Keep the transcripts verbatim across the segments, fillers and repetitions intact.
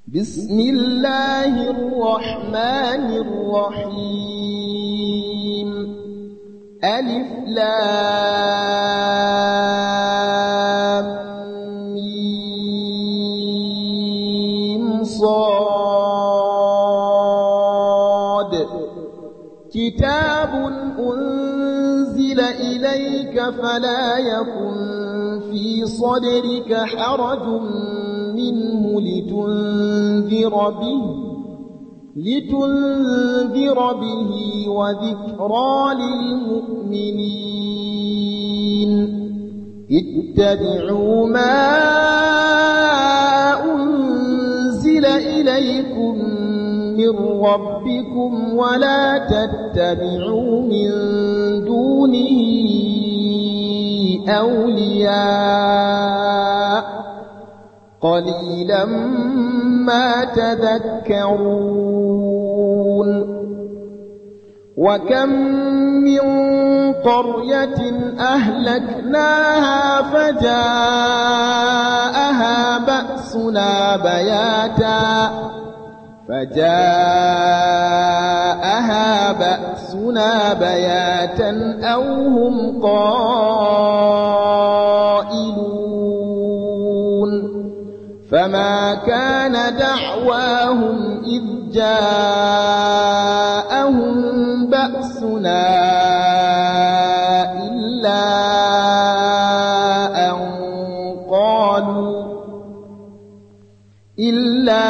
بسم الله الرحمن الرحيم ألف لام ميم صاد كتاب أنزل إليك فلا يكن في صدرك حرج منه لتنذر به لتنذر به وذكرى للمؤمنين اتبعوا ما أنزل إليكم من ربكم ولا تتبعوا من دونه أولياء قليلا ما تذكرون وكم من قرية أهلكناها فجاءها بأسنا بياتا فجاءها بأسنا بياتا أو هم قائلون فما كان دعواهم إذ جاءهم بأسنا إلا أن قالوا إلا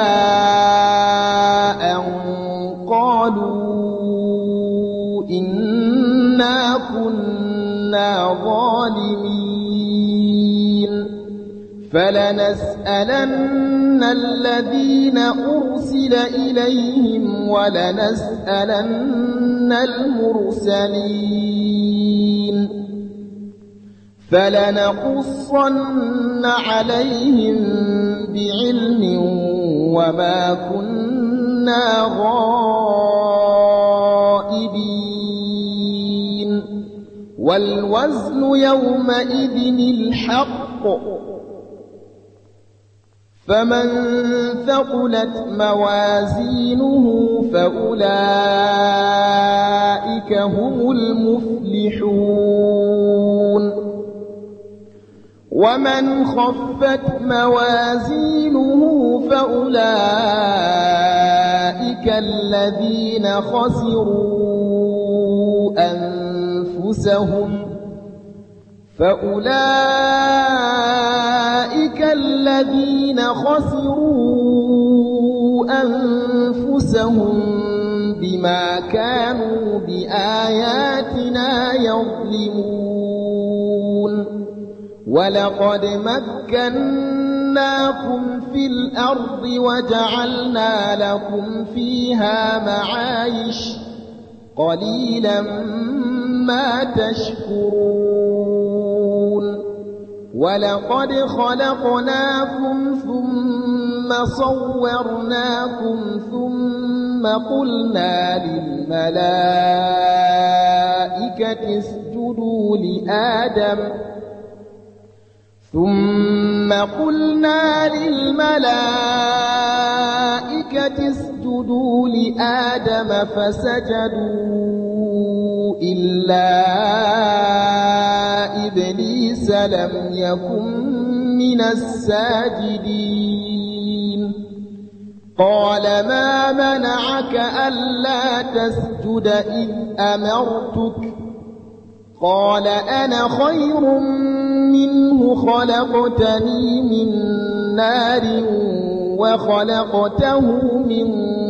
أن قالوا إنا كنا ظالمين فلنسألن الذين أرسل إليهم ولنسألن المرسلين فلنقصن عليهم بعلم وما كنا غائبين والوزن يومئذ الحق فمن ثقلت موازينه فأولئك هم المفلحون ومن خفت موازينه فأولئك الذين خسروا أنفسهم فأولئك الذين خسروا أنفسهم بما كانوا بآياتنا يظلمون ولقد مكناكم في الأرض وجعلنا لكم فيها معايش قليلا ما تشكرون ولقد خلقناكم ثم صورناكم ثم قلنا للملائكة اسجدوا لآدم ثم قلنا للملائكة اسجدوا لآدم فسجدوا إلا إبليس لم يكن من الساجدين قال ما منعك ألا تسجد إذ أمرتك قال أنا خير منه خلقتني من نار وخلقته من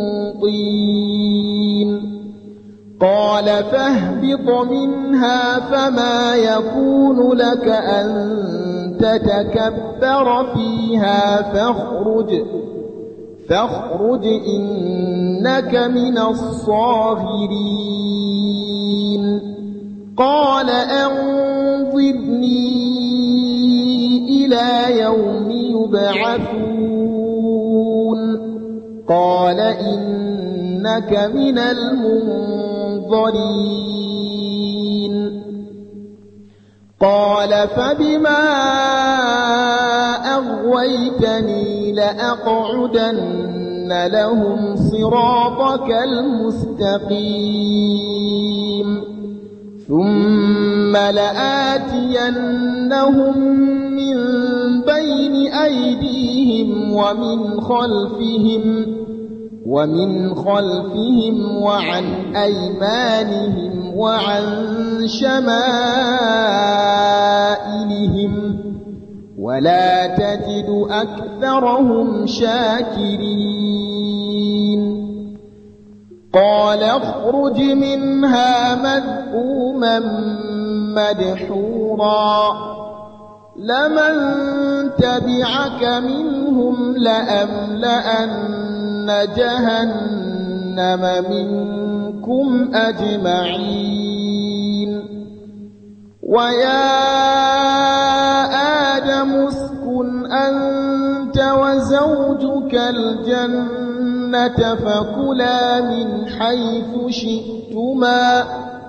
طين قال فاهبط منها فما يكون لك أن تتكبر فيها فاخرج فاخرج إنك من الصاغرين قال أنظرني إلى يوم يبعثون قال إنك من المنظرين قال فبما أغويتني أغويتني لأقعدن لهم صراطك المستقيم ثم لآتينهم من بين أيديهم ومن خلفهم ومن خلفهم وعن أيمانهم وعن شمائلهم ولا تجد أكثرهم شاكرين قال اخرج منها مذءوما مدحورا لمن تبعك منهم لأملأن جهنم منكم أجمعين ويا آدم اسكن أنت وزوجك الجنة فكلا من حيث شئتما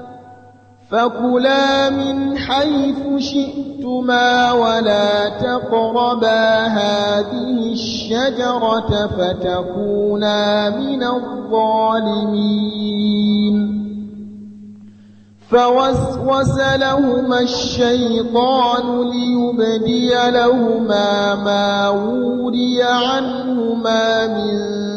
فكلا من حيث شئتما ولا تقربا هذه الشجرة فتكونا من الظالمين فوسوس لهما الشيطان ليبدي لهما ما وري عنهما من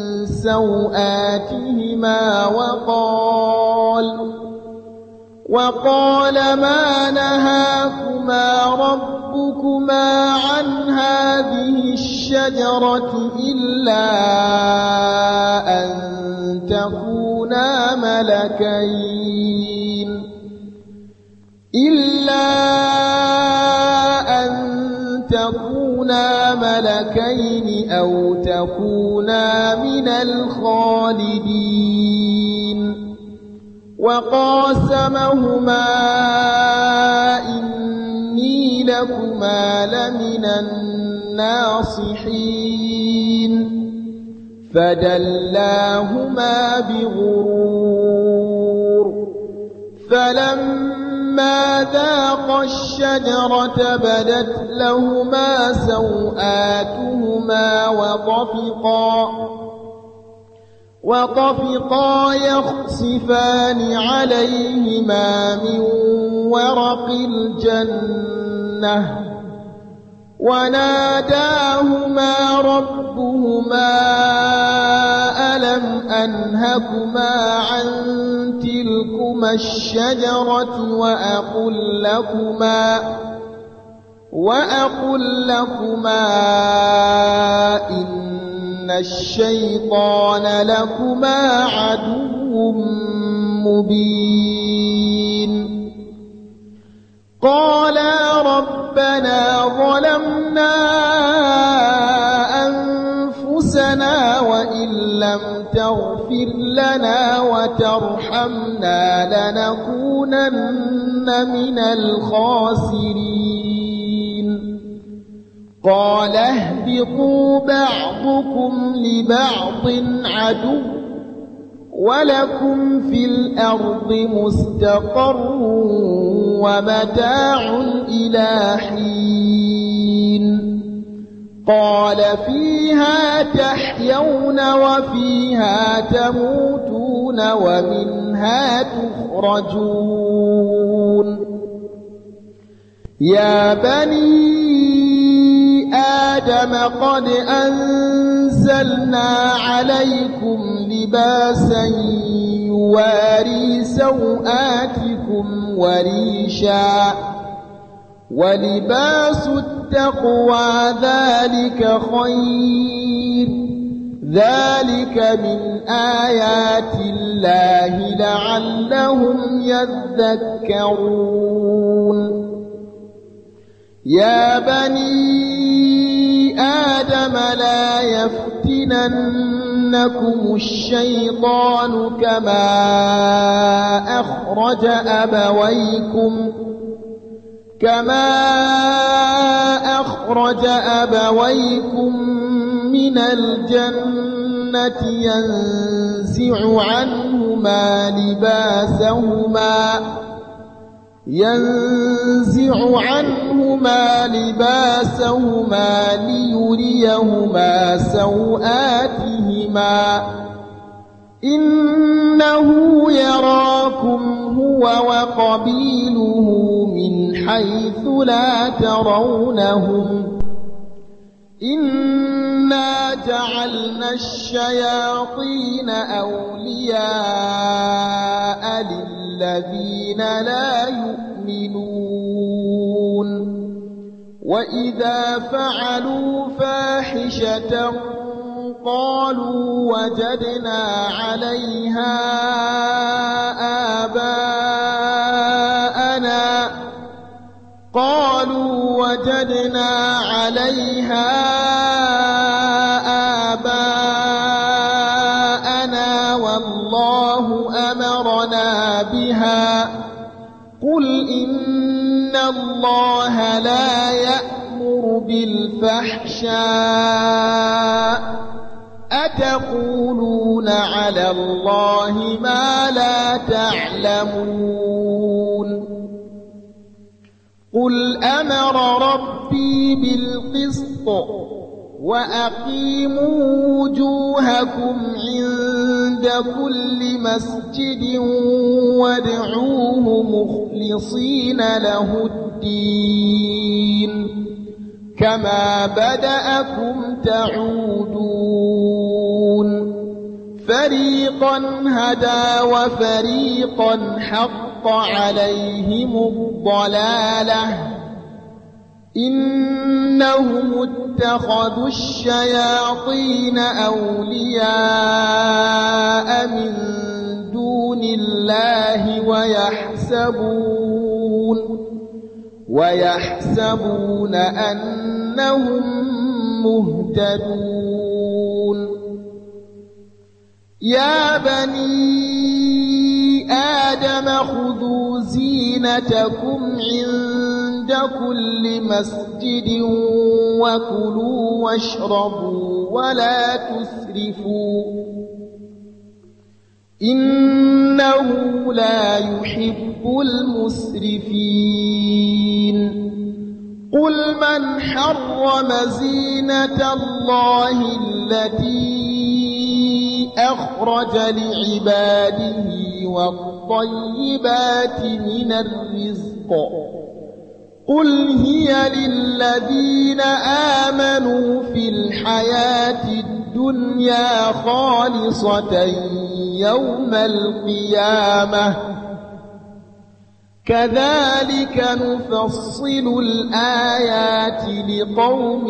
سوآتهما وقال وقال ما نهاكما ربكما عن هذه الشجرة إلا أن تكونا ملكين إلا أن تكونا ملكين أو تكونا من الخالدين وقاسمهما إني لكما لمن الناصحين فدلاهما بغرور فلما ذاقا الشجرة بدت لهما سوآتهما وطفقا وطفقا يخصفان عليهما من ورق الجنة وناداهما ربهما ألم أنهكما عن تلكما الشجرة وأقل لكما وأقل لكما إن الشيطان لكما عدو مبين قالا ربنا ظلمنا أنفسنا وإن لم تغفر لنا وترحمنا لنكونن من الخاسرين قال اهبطوا بعضكم لبعض عدو ولكم في الأرض مستقر ومتاع إلى حين قال فيها تحيون وفيها تموتون ومنها تخرجون يا بني آدم قد أنزلنا عليكم لباسا يواري سوآتكم وريشا ولباس التقوى ذلك خير ذلك من آيات الله لعلهم يذكرون يا بني آدم لا يفتننكم الشيطان كما أخرج أبويكم كما أخرج أبويكم من الجنة ينزع عنهما لباسهما ينزع عنهما لباسهما ليريهما سوآتهما إنه يراكم هو وقبيله من حيث لا ترونهم إنا جعلنا الشياطين أولياء للذين لا يؤمنون وإذا فعلوا فاحشة قالوا وجدنا عليها آباءنا قالوا وجدنا عليها آباءنا والله أمرنا بها قل إن الله لا يأمر بالفحشاء أتقولون على الله ما لا تعلمون قل أمر ربي بالقسط وأقيموا وجوهكم عند كل مسجد وادعوه مخلصين له الدين كما بدأكم تعودون فريقا هدى وفريقا حق عليهم الضلالة إنهم اتخذوا الشياطين أولياء من دون الله ويحسبون ويحسبون أنهم مهتدون يا بني آدم خذوا زينتكم عند كل مسجد وكلوا واشربوا ولا تسرفوا إنه لا يحب المسرفين قل من حرم زينة الله التي أخرج لعباده والطيبات من الرزق قل هي للذين آمنوا في الحياة الدنيا خالصة يوم القيامة كذلك نفصل الآيات لقوم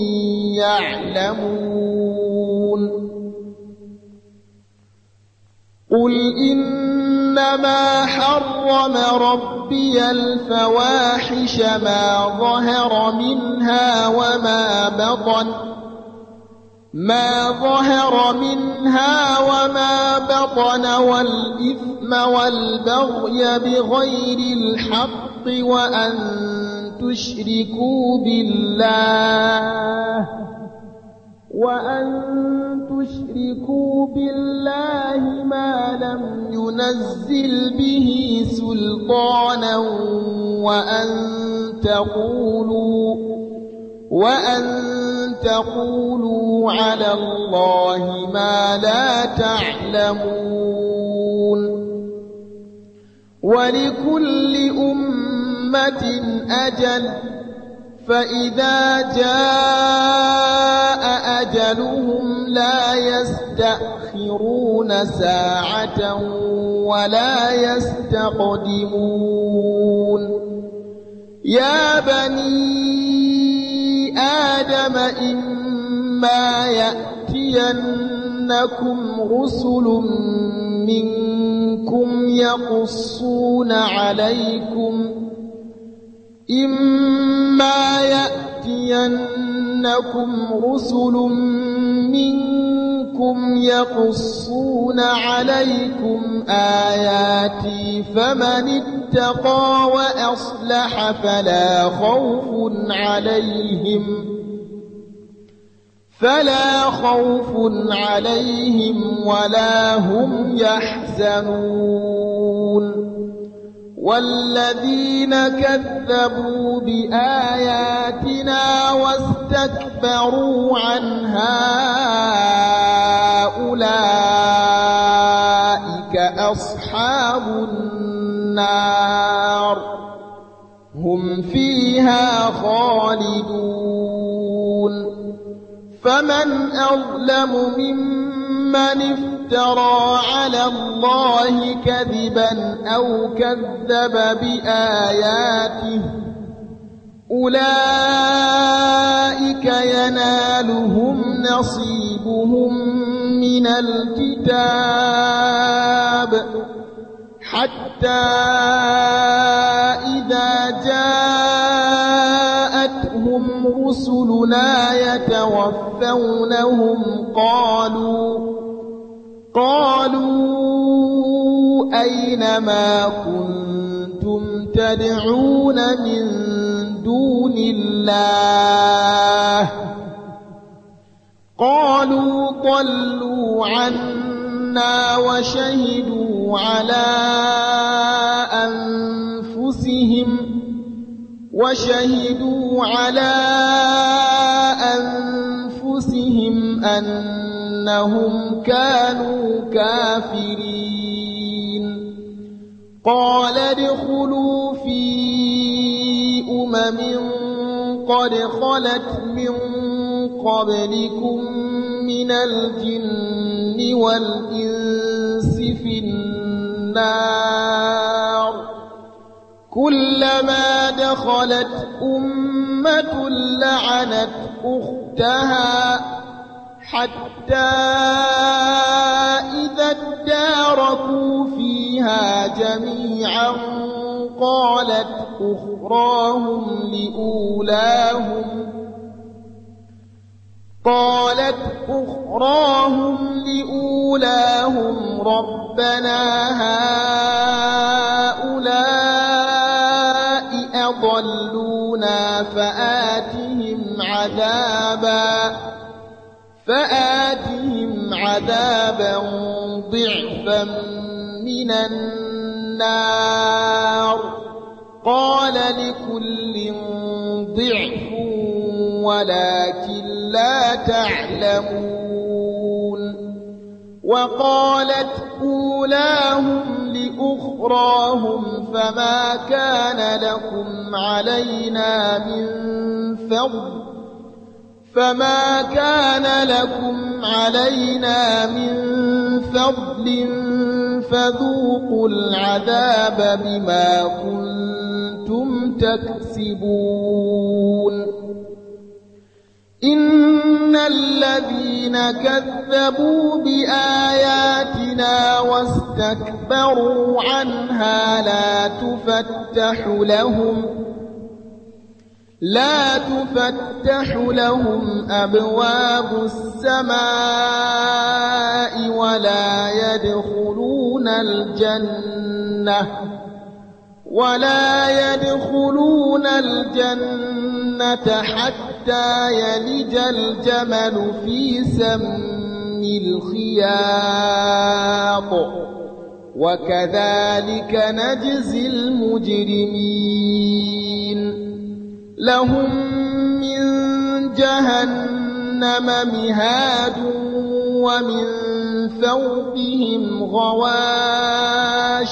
يعلمون قل إنما حرم ربي الفواحش ما ظهر منها وما بطن ما ظهر منها وما بطن والإثم والبغي بغير الحق وأن تشركوا بالله وأن تشركوا بالله ما لم ينزل به سلطانا وأن تقولوا وأن تقولوا على الله ما لا تعلمون ولكل أمة أجل فإذا جاء أجلهم لا يستأخرون ساعة ولا يستقدمون يا بني آدم إما يأتينكم رسل منكم يقصون عليكم إما يأتينكم رسل منكم يقصون عليكم آياتي فمن اتقى وأصلح فلا خوف عليهم فلا خوف عليهم ولا هم يحزنون والذين كذبوا بآياتنا واستكبروا عنها أولئك أصحاب النار هم فيها خالدون فمن أظلم ممن افترى على الله كذبا أو كذب بآياته أولئك ينالهم نصيبهم من الكتاب حتى إذا جاءتهم رسلنا يتوفونهم قالوا قالوا أين ما كنتم تدعون من دون الله قالوا ضلوا عنا وشهدوا على أنفسهم وشهدوا على أنفسهم أنهم كانوا كافرين قال ادخلوا في أمم قد خلت من قبلكم من الجن والإنس في النار كلما دخلت أمة لعنت أختها حتى إذا اداركوا فيها جميعا قالت أخراهم لأولاهم قالت أخراهم لأولاهم ربنا هؤلاء أضلونا فآتهم عذابا فآتهم عذابا ضعفا من النار قال لكل ضعف ولكن لا تعلمون وقالت أولاهم لأخراهم فما كان لكم علينا من فضل فما كان لكم علينا من فضل فذوقوا العذاب بما كنتم تكسبون إن الذين كذبوا بآياتنا واستكبروا عنها لا تفتح لهم لا تفتح لهم أبواب السماء ولا يدخلون الجنة ولا يدخلون الجنة حتى يلج الجمل في سم الخياط وكذلك نجزي المجرمين لهم من جهنم مهاد ومن فوقهم غواش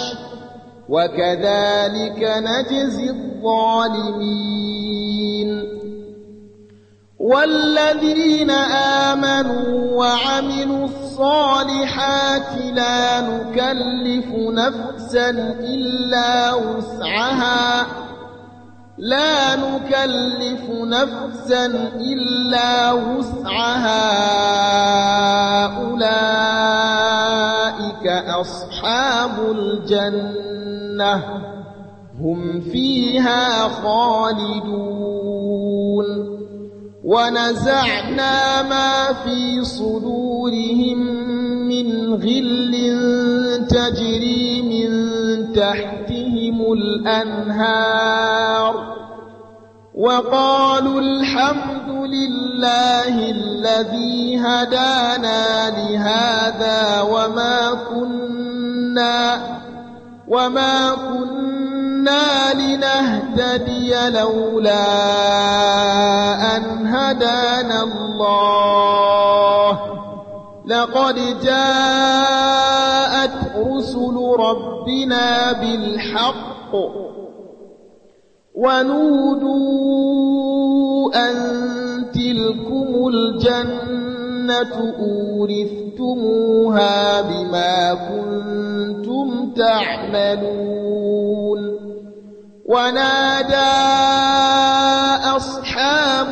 وكذلك نجزي الظالمين والذين آمنوا وعملوا الصالحات لا نكلف نفسا إلا وسعها لا نكلف نفسا إلا وسعها أولئك أصحاب الجنة هم فيها خالدون ونزعنا ما في صدورهم من غل تجري من تحتهم الأنهار وقالوا الحمد لله الذي هدانا لهذا وما كنا وما كنا كنا لنهتدي لولا أن هدانا الله لقد جاءت رسل ربنا بالحق ونودوا أن تلكم الجنة أورثتموها بما كنتم تعملون ونادى أصحاب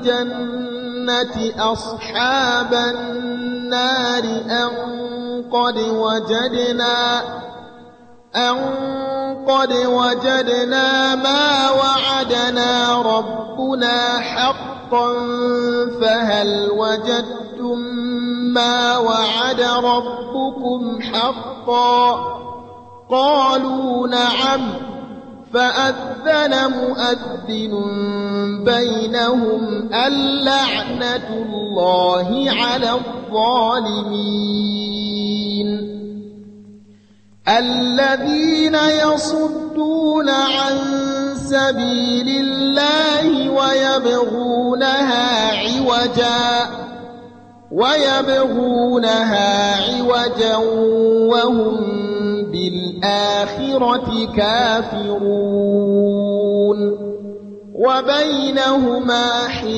الجنة أصحاب النار أن قد وجدنا أن قد وجدنا ما وعدنا ربنا حقا فهل وجدتم ما وعد ربكم حقا قالوا نعم فأذن مؤذن بينهم اللعنة الله على الظالمين الذين يصدون عن سبيل الله ويبغونها عوجا ويبغونها عوجا وهم بالآخرة كافرون وبينهما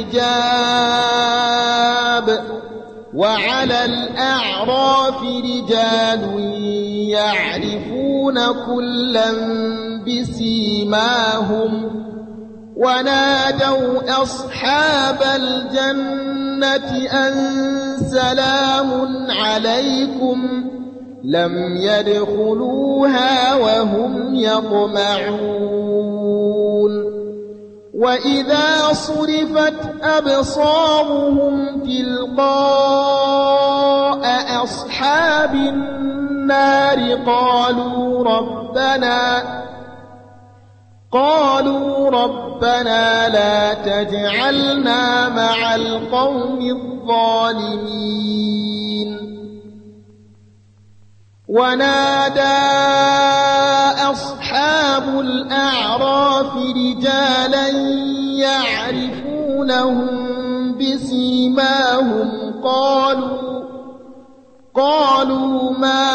حجاب وعلى الأعراف رجال يعرفون كلا بسيماهم ونادوا أصحاب الجنة أن سلام عليكم لم يدخلوها وهم يطمعون وإذا صرفت أبصارهم تلقاء أصحاب النار قالوا ربنا قالوا ربنا لا تجعلنا مع القوم الظالمين ونادى أصحاب الأعراف رجالا يعرفونهم بسيماهم قالوا قالوا ما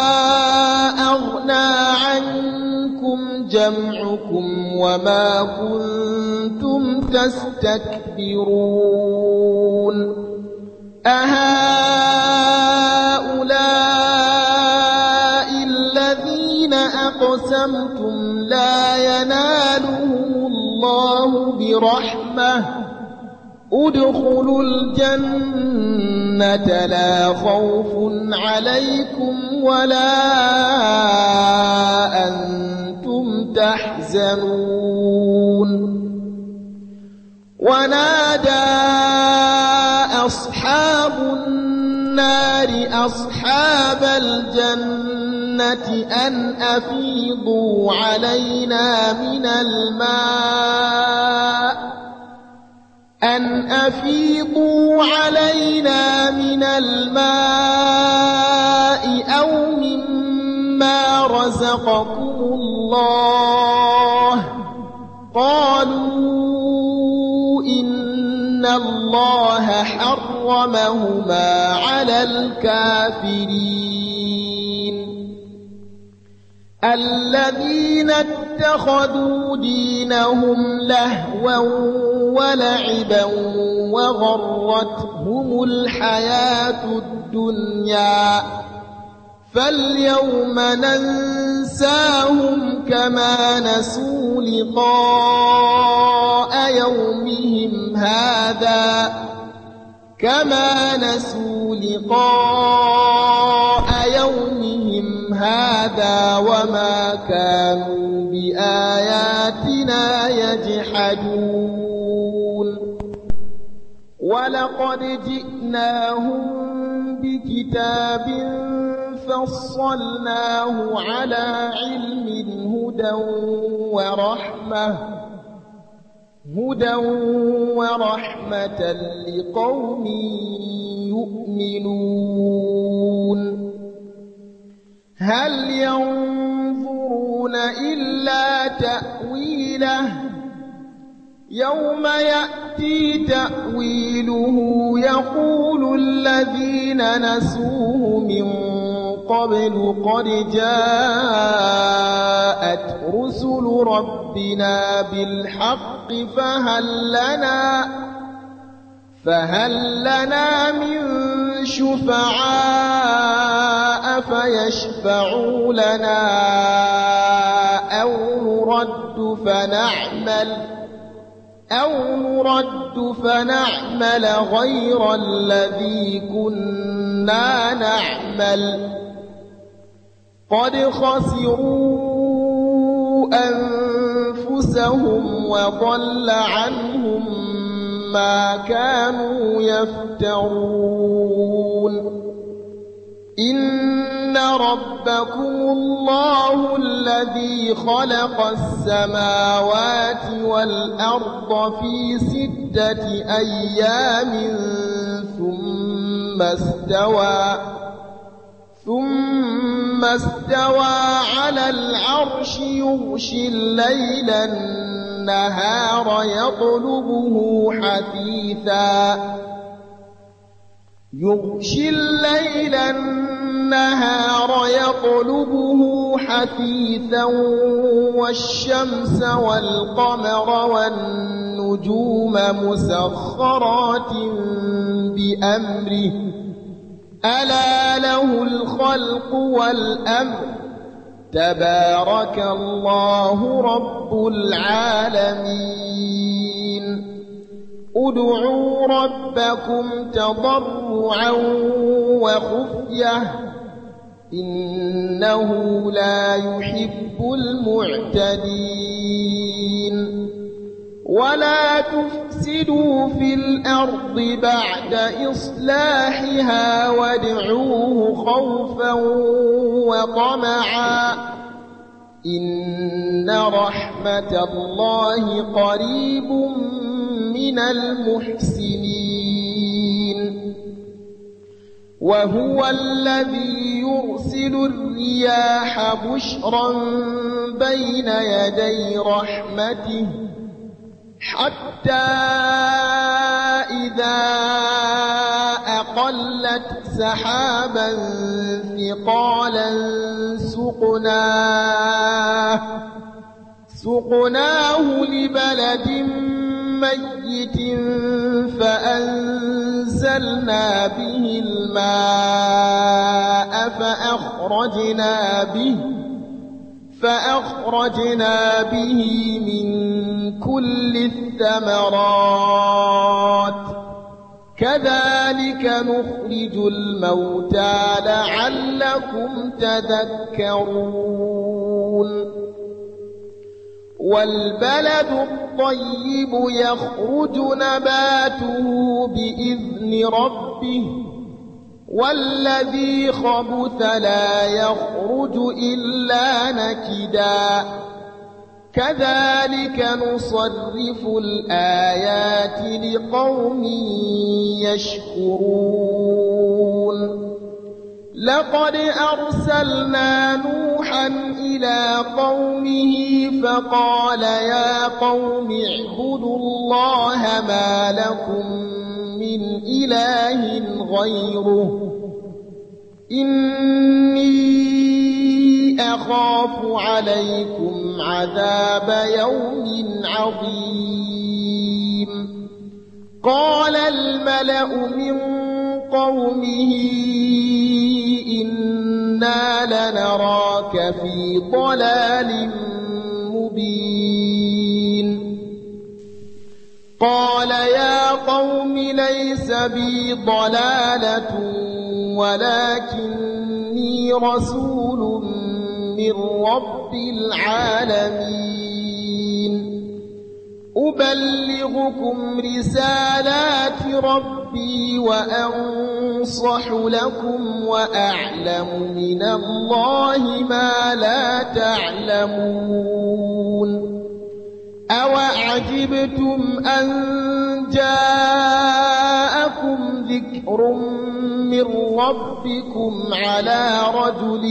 أغنى عنكم جمعكم وما كنتم تستكبرون أهؤلاء الذين أقسمتم لا ينالهم الله برحمة ادخلوا الجنة لا خوف عليكم ولا أنتم تحزنون ونادى أصحاب النار أصحاب الجنة أن أفيضوا علينا من الماء أن أفيضوا علينا من الماء أو مما رزقكم الله قالوا إن الله حرمهما على الكافرين الذين اتخذوا دينهم لهوا ولعبا وغرتهم الحياة الدنيا فاليوم ننساهم كما نسوا لقاء يومهم هذا كما نسوا لقاء يومهم هذا وما كانوا بآياتنا يجحدون ولقد جئناهم بكتاب فصلناه على علم هدى ورحمة هدى ورحمة لقوم يؤمنون هل ينظرون إلا تأويله يوم يأتي تأويله يقول الذين نسوه من قبل قد جاءت رسل ربنا بالحق فهل لنا فهل لنا من شفعاء فيشفعوا لنا أو نرد فنعمل أو نرد فنعمل غير الذي كنا نعمل قد خسروا أنفسهم وضل عنهم ما كانوا يفترون إن ربكم الله الذي خلق السماوات والأرض في ستة أيام ثم استوى ثم استوى على العرش يغشي الليل النهار يطلبه حثيثا يغشي الليل النهار يطلبه حثيثا والشمس والقمر والنجوم مسخرات بأمره ألا له الخلق والأمر تبارك الله رب العالمين ادعوا ربكم تضرعا وخفية إنه لا يحب المعتدين ولا تفسدوا في الأرض بعد إصلاحها وادعوه خوفا وطمعا إن رحمة الله قريب من المحسنين وهو الذي يرسل الرياح بشرا بين يدي رحمته حتى إذا أقلت سحابا ثقالا سقناه سقناه لبلد ميت فأنزلنا به الماء فأخرجنا به فأخرجنا به من كل الثمرات كذلك نخرج الموتى لعلكم تذكرون والبلد الطيب يخرج نباته بإذن ربه والذي خبث لا يخرج إلا نكدا كذلك نصرف الآيات لقوم يشكرون لقد أرسلنا نوحا إلى قومه فقال يا قوم اعبدوا الله ما لكم من إله غيره إني أخاف عليكم عذاب يوم عظيم قال الملأ من قومه إنا لنراك في ضلال مبين قال يا قوم ليس بي ضلالة ولكني رسول من رب العالمين أبلغكم رسالات ربي وأنصح لكم وأعلم من الله ما لا تعلمون أوعجبتم أن جاءكم ذكر من من ربكم على رجل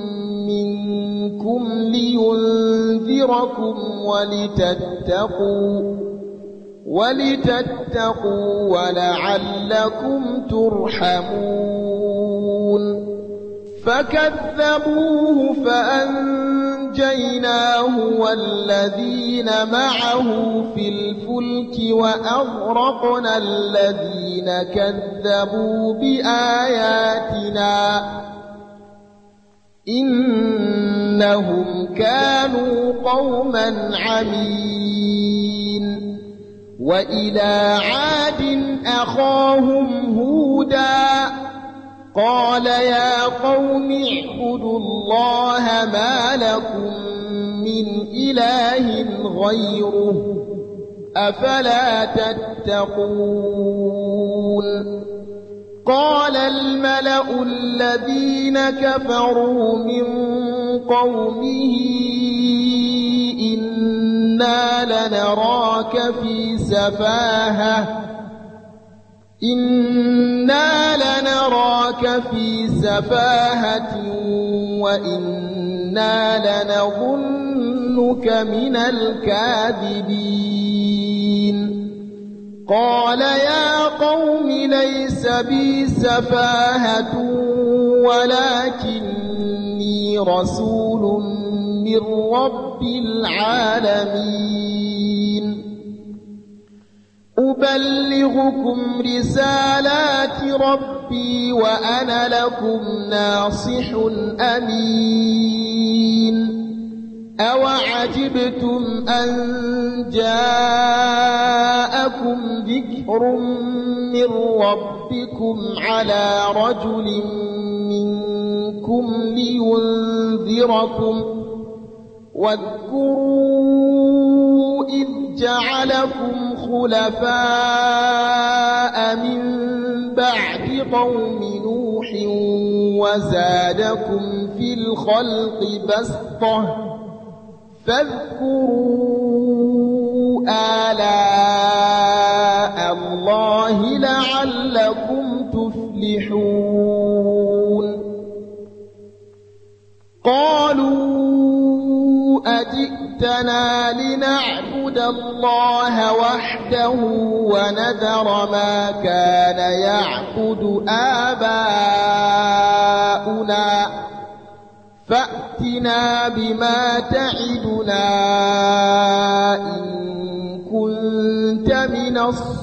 منكم لينذركم ولتتقوا ولتتقوا ولعلكم ترحمون فكذبوه فأنجيناه والذين معه في الفلك وأغرقنا الذين كذبوا بآياتنا إنهم كانوا قوما عمين وإلى عاد أخاهم هودا قال يا قوم اعبدوا الله ما لكم من إله غيره أفلا تتقون قال الملأ الذين كفروا من قومه إنا لنراك في سفاهة إنا لنراك في سفاهة وإنا لنظنك من الكاذبين قال يا قوم ليس بي سفاهة ولكني رسول من رب العالمين أبلغكم رسالات ربي وأنا لكم ناصح أمين أوعجبتم أن جاءكم ذكر من ربكم على رجل منكم لينذركم واذكروا إذ جعلكم خلفاء من بعد قوم نوح وزادكم في الخلق بسطة فاذكروا آلاء الله لعلكم تفلحون قالوا أجئتنا لنعبد الله وحده ونذر ما كان يعبد آباؤنا فأتنا بما تعدنا إن كنت من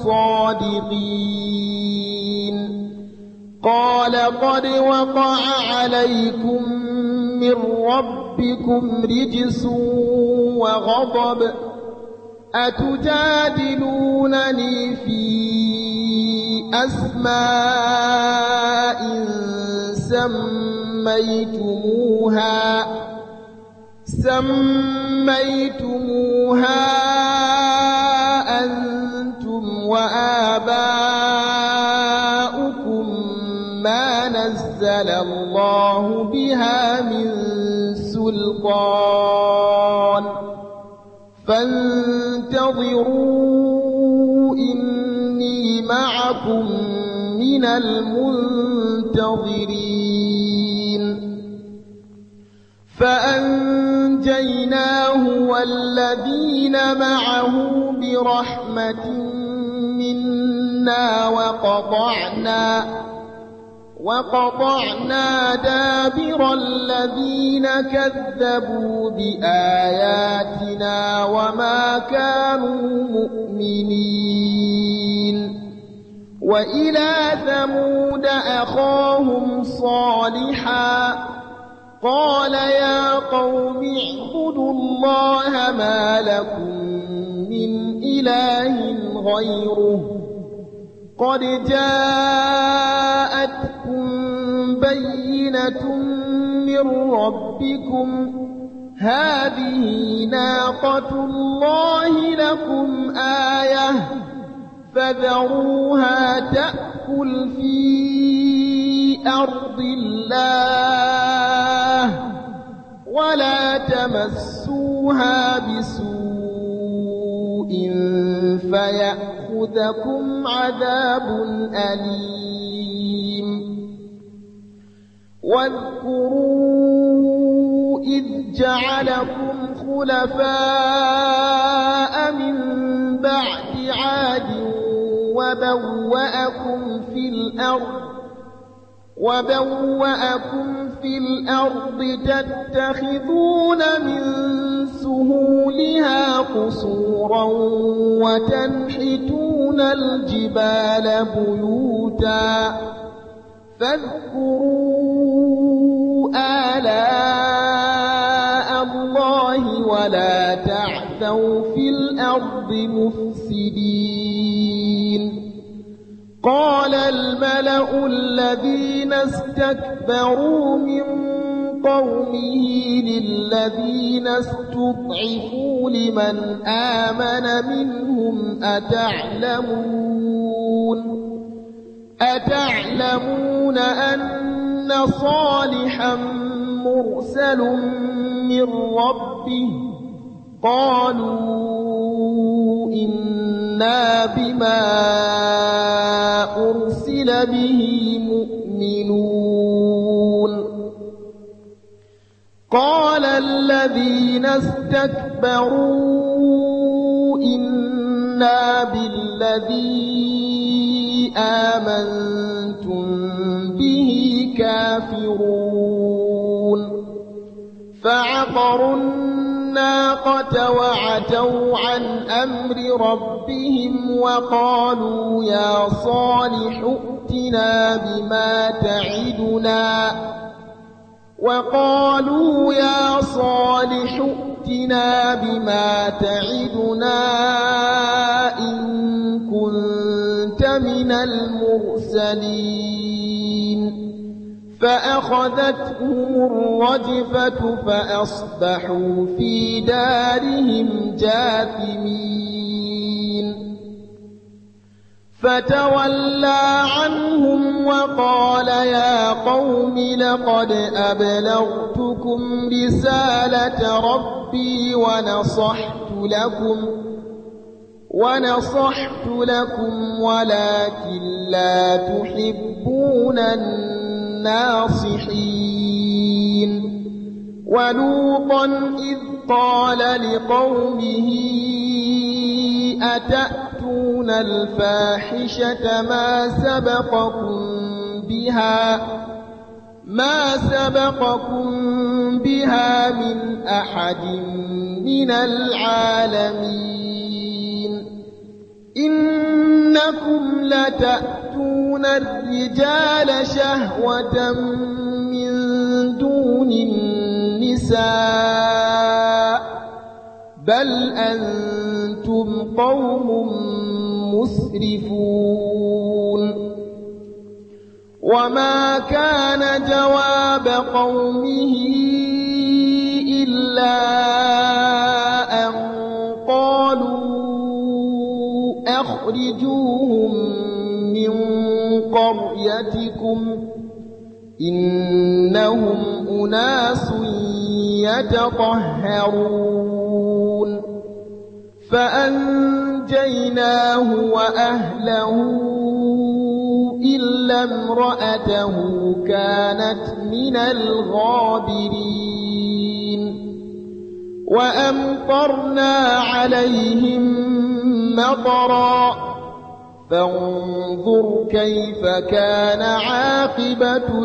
الصادقين قال قد وقع عليكم من ربكم رجس وغضب أتجادلونني في أسماء سميتموها سميتموها أنتم وآباؤكم ما نزل الله بها من سلطان فانتظروا إني معكم من المنتظرين فأنجيناه والذين معه برحمة منا وقطعنا وقطعنا دابر الذين كذبوا بآياتنا وما كانوا مؤمنين وإلى ثمود أخاهم صالحا قال يا قوم اعبدوا الله ما لكم من إله غيره قد جاءتكم بينة من ربكم هذه ناقة الله لكم آية فذروها تأكل في أرض الله ولا تمسوها بسوء فيأخذكم عذاب أليم واذكروا إذ جعلكم خلفاء من بعد عاد وبوأكم في الأرض وبوأكم في الأرض تتخذون من سهولها قصورا وتنحتون الجبال بيوتا فاذكروا آلاء الله ولا تعثوا في الأرض مفسدين قال الملأ الذين استكبروا من قومه للذين استضعفوا لمن آمن منهم أتعلمون أتعلمون أن صالحا مرسل من ربه قالوا إنا بما أرسل به مؤمنون قال الذين استكبروا إنا بالذي آمنتم به كافرون فعقروا الناقة وعتوا عن أمر ربهم وقالوا يا صالح ائتنا بما تعدنا وقالوا يا صالح ائتنا بما تعدنا إن كنت من المرسلين فأخذتهم الرجفة فأصبحوا في دارهم جاثمين فتولى عنهم وقال يا قوم لقد أبلغتكم رسالة ربي ونصحت لكم ونصحت لكم ولكن لا تحبون الناصحين ولوطا إذ قال لقومه أتأتون الفاحشة ما سبقكم بها ما سبقكم بها من أحد من العالمين إنكم لتأتون الرجال شهوة من دون النساء بل أنتم قوم مسرفون وما كان جواب قومه إلا أن قالوا أخرجوهم من قريتكم إنهم أناس يتطهرون فأنجيناه وأهله إلا امرأته كانت من الغابرين وأمطرنا عليهم مطرا فانظر كيف كان عاقبة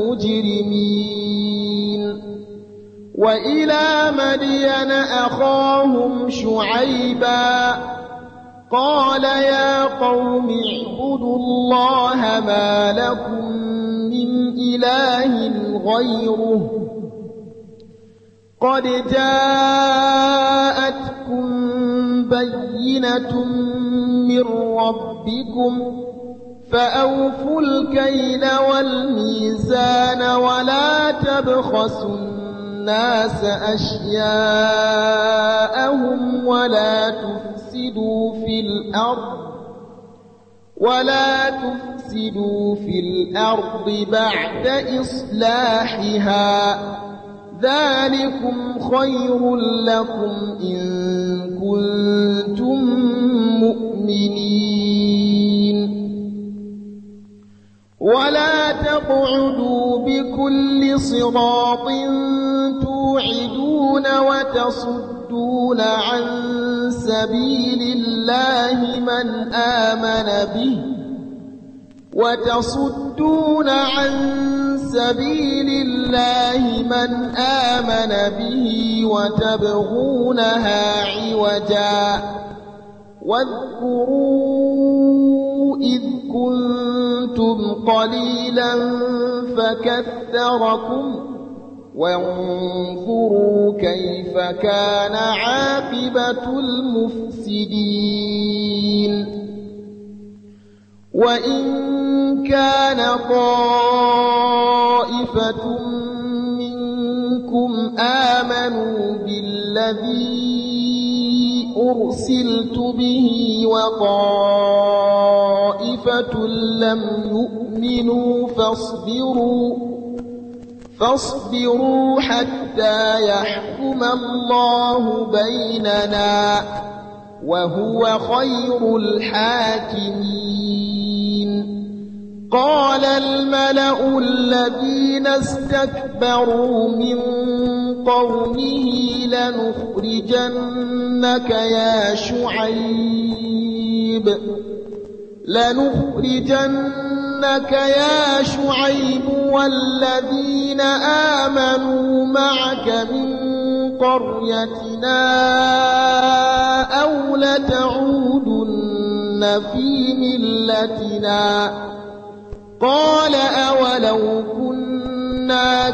المجرمين وإلى مدين أخاهم شعيبا قال يا قوم اعبدوا الله ما لكم من إله غيره قد جاءتكم بينة من ربكم فأوفوا الكيل والميزان ولا تبخسوا الناس أشياءهم ولا تفسدوا في الأرض ولا تفسدوا في الأرض بعد إصلاحها ذلكم خير لكم إن كنتم مؤمنين ولا تقعدوا بكل صراط توعدون وتصدون عن سبيل الله من آمن به وتصدون عن سبيل الله من آمن به وتبغونها عوجا واذكروا إذ كنتم قليلا فكثركم وانظروا كيف كان عاقبة المفسدين وإن كان طائفة منكم آمنوا بالذي أرسلت به وطائفة لم يؤمنوا فاصبروا فاصبروا حتى يحكم الله بيننا وهو خير الحاكمين. قال الملأ الذين استكبروا من قومه لنخرجنك يا شعيب لنخرجنك يا شعيب والذين آمنوا معك من قريتنا أو لتعودن في ملتنا قال أولو كنا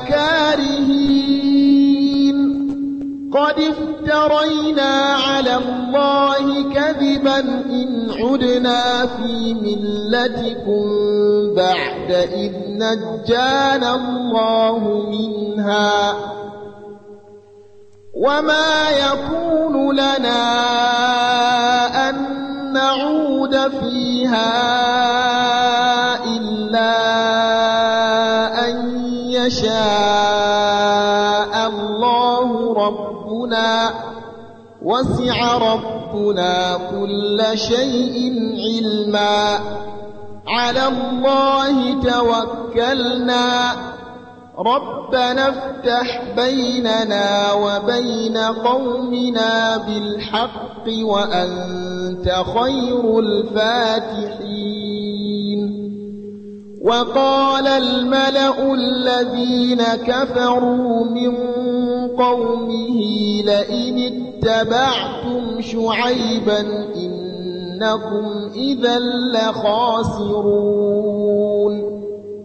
كارهين قد افترينا على الله كذبا إن عدنا في ملتكم بعد إذ نجانا الله منها وما يكون لنا أن نعود فيها إلا أن يشاء الله ربنا وسع ربنا كل شيء علما على الله توكلنا ربنا افتح بيننا وبين قومنا بالحق وأنت خير الفاتحين. وقال الملأ الذين كفروا من قومه لئن اتبعتم شعيبا إنكم إذا لخاسرون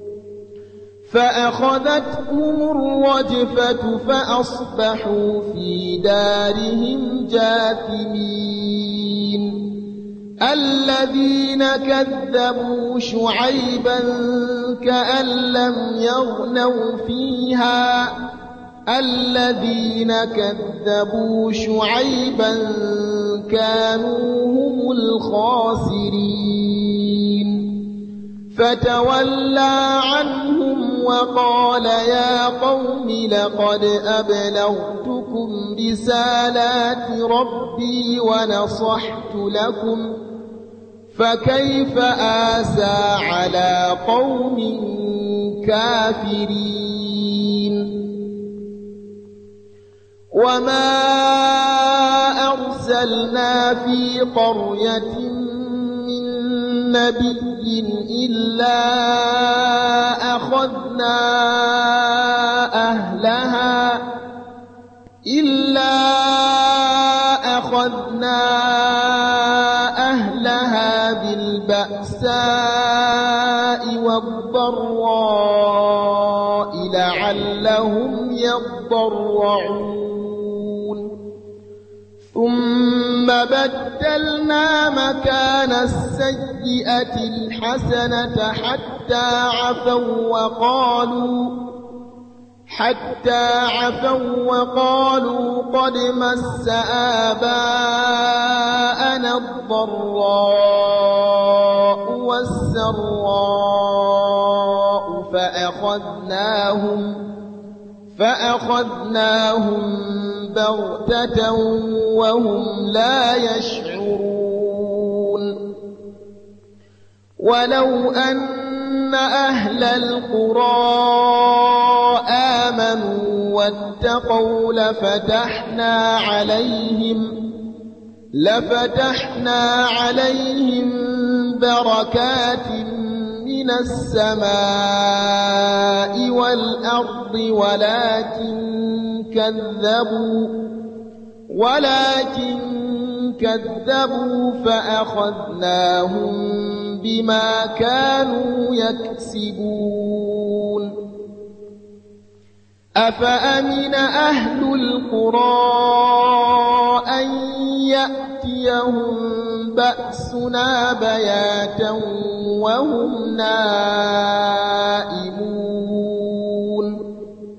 فأخذتهم الرجفة فأصبحوا في دارهم جاثمين. الذين كذبوا شعيبا كأن لم يغنوا فيها الذين كذبوا شعيبا كانوا هم الخاسرين. فتولى عنهم وقال يا قوم لقد أبلغتكم رسالات ربي ونصحت لكم فكيف آسى على قوم كافرين. وما أرسلنا في قرية من نبي إلا أخذنا أهلها إلا أخذنا أهلها بالبأساء والضراء لعلهم يضرعون. ثم بدلنا مكان السيئة الحسنة حتى عفوا وقالوا حتى عفوا وقالوا قد مس آباءنا الضراء والسراء فأخذناهم فأخذناهم بغتة وهم لا يشعرون. ولو أن أهل القرى آمنوا واتقوا لفتحنا عليهم لفتحنا عليهم بركات من السماء والأرض ولكن كذبوا ولكن كذبوا فأخذناهم بما كانوا يكسبون أفأمن أهل القرى أن يأتيهم بأسنا بياتا وهم نائمون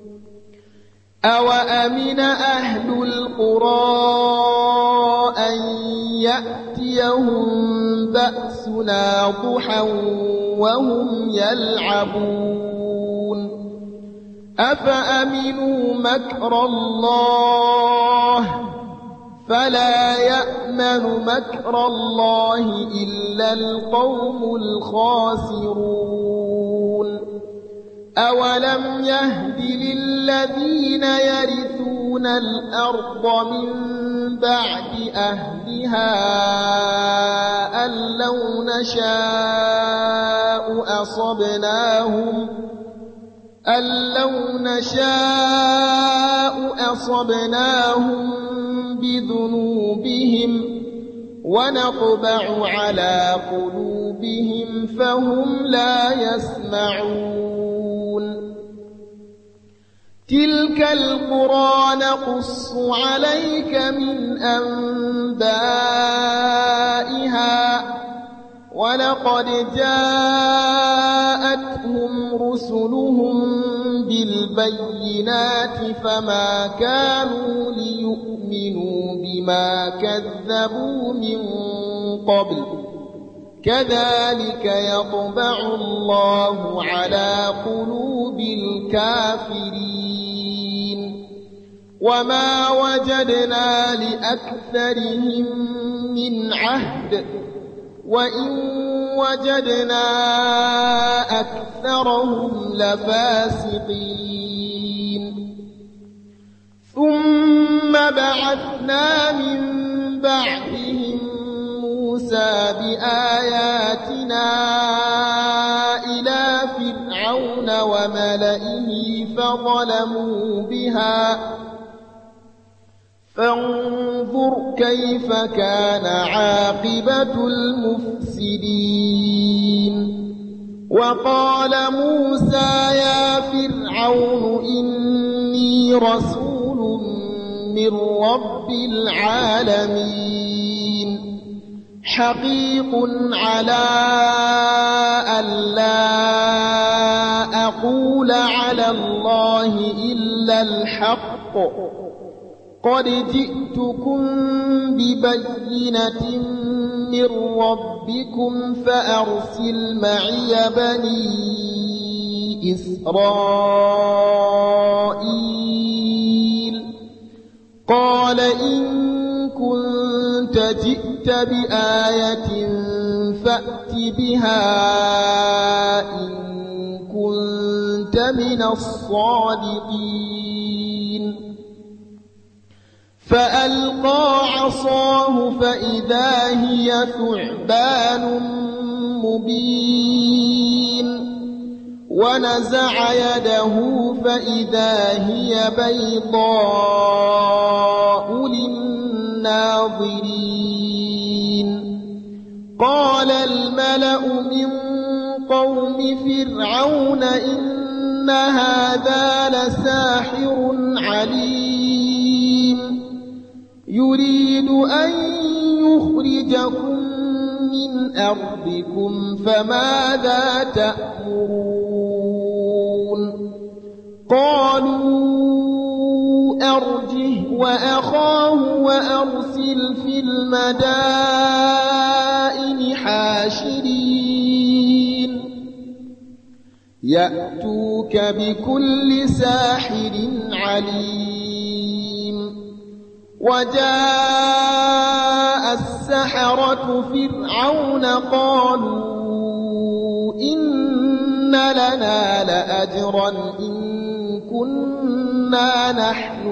أوأمن أهل القرى أن يأتيهم بأسنا ضحى وهم يلعبون أفأمنوا مكر الله فلا يأمن مكر الله إلا القوم الخاسرون أولم يهد للذين يرثون الأرض من بعد أهلها أن لو نشاء أصبناهم أن لو نشاء أصبناهم بذنوبهم ونطبع على قلوبهم فهم لا يسمعون تلك القرى نقص عليك من أنبائها ولقد جاءتهم رسلهم بالبينات فما كانوا ليؤمنوا بما كذبوا من قبل كذلك يطبع الله على قلوب الكافرين وما وجدنا لأكثرهم من عهد وإن وجدنا أكثرهم لفاسقين ثم بعثنا من بعدهم موسى بآياتنا إلى فرعون وملئه فظلموا بها فانظر كيف كان عاقبة المفسدين وقال موسى يا فرعون إني رسول من رب العالمين حقيق على ألا أقول على الله إلا الحق قد جئتكم ببينة من ربكم فأرسل معي بني إسرائيل قال إن كنت جئت بآية فأت بها إن كنت من الصادقين فألقى عصاه فإذا هي ثعبان مبين ونزع يده فإذا هي بيضاء للناظرين قال الملأ من قوم فرعون إن هذا لساحر عليم يريد أن يخرجكم من أرضكم فماذا تأمرون قالوا أرجه وأخاه وأرسل في المدائن حاشرين يأتوك بكل ساحر عليم وجاء السحرة فرعون قالوا إن لنا لأجرا إن كنا نحن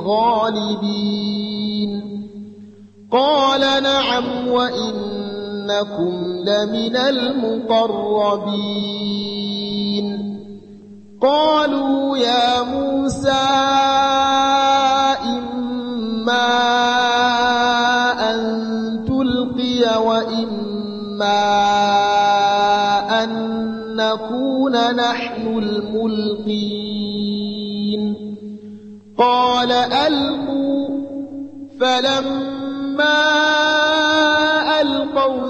الغالبين قال نعم وإنكم لمن المقربين قالوا يا موسى إما أن تلقي وإما أن نكون نحن الملقين قال ألقوا فلما ألقوا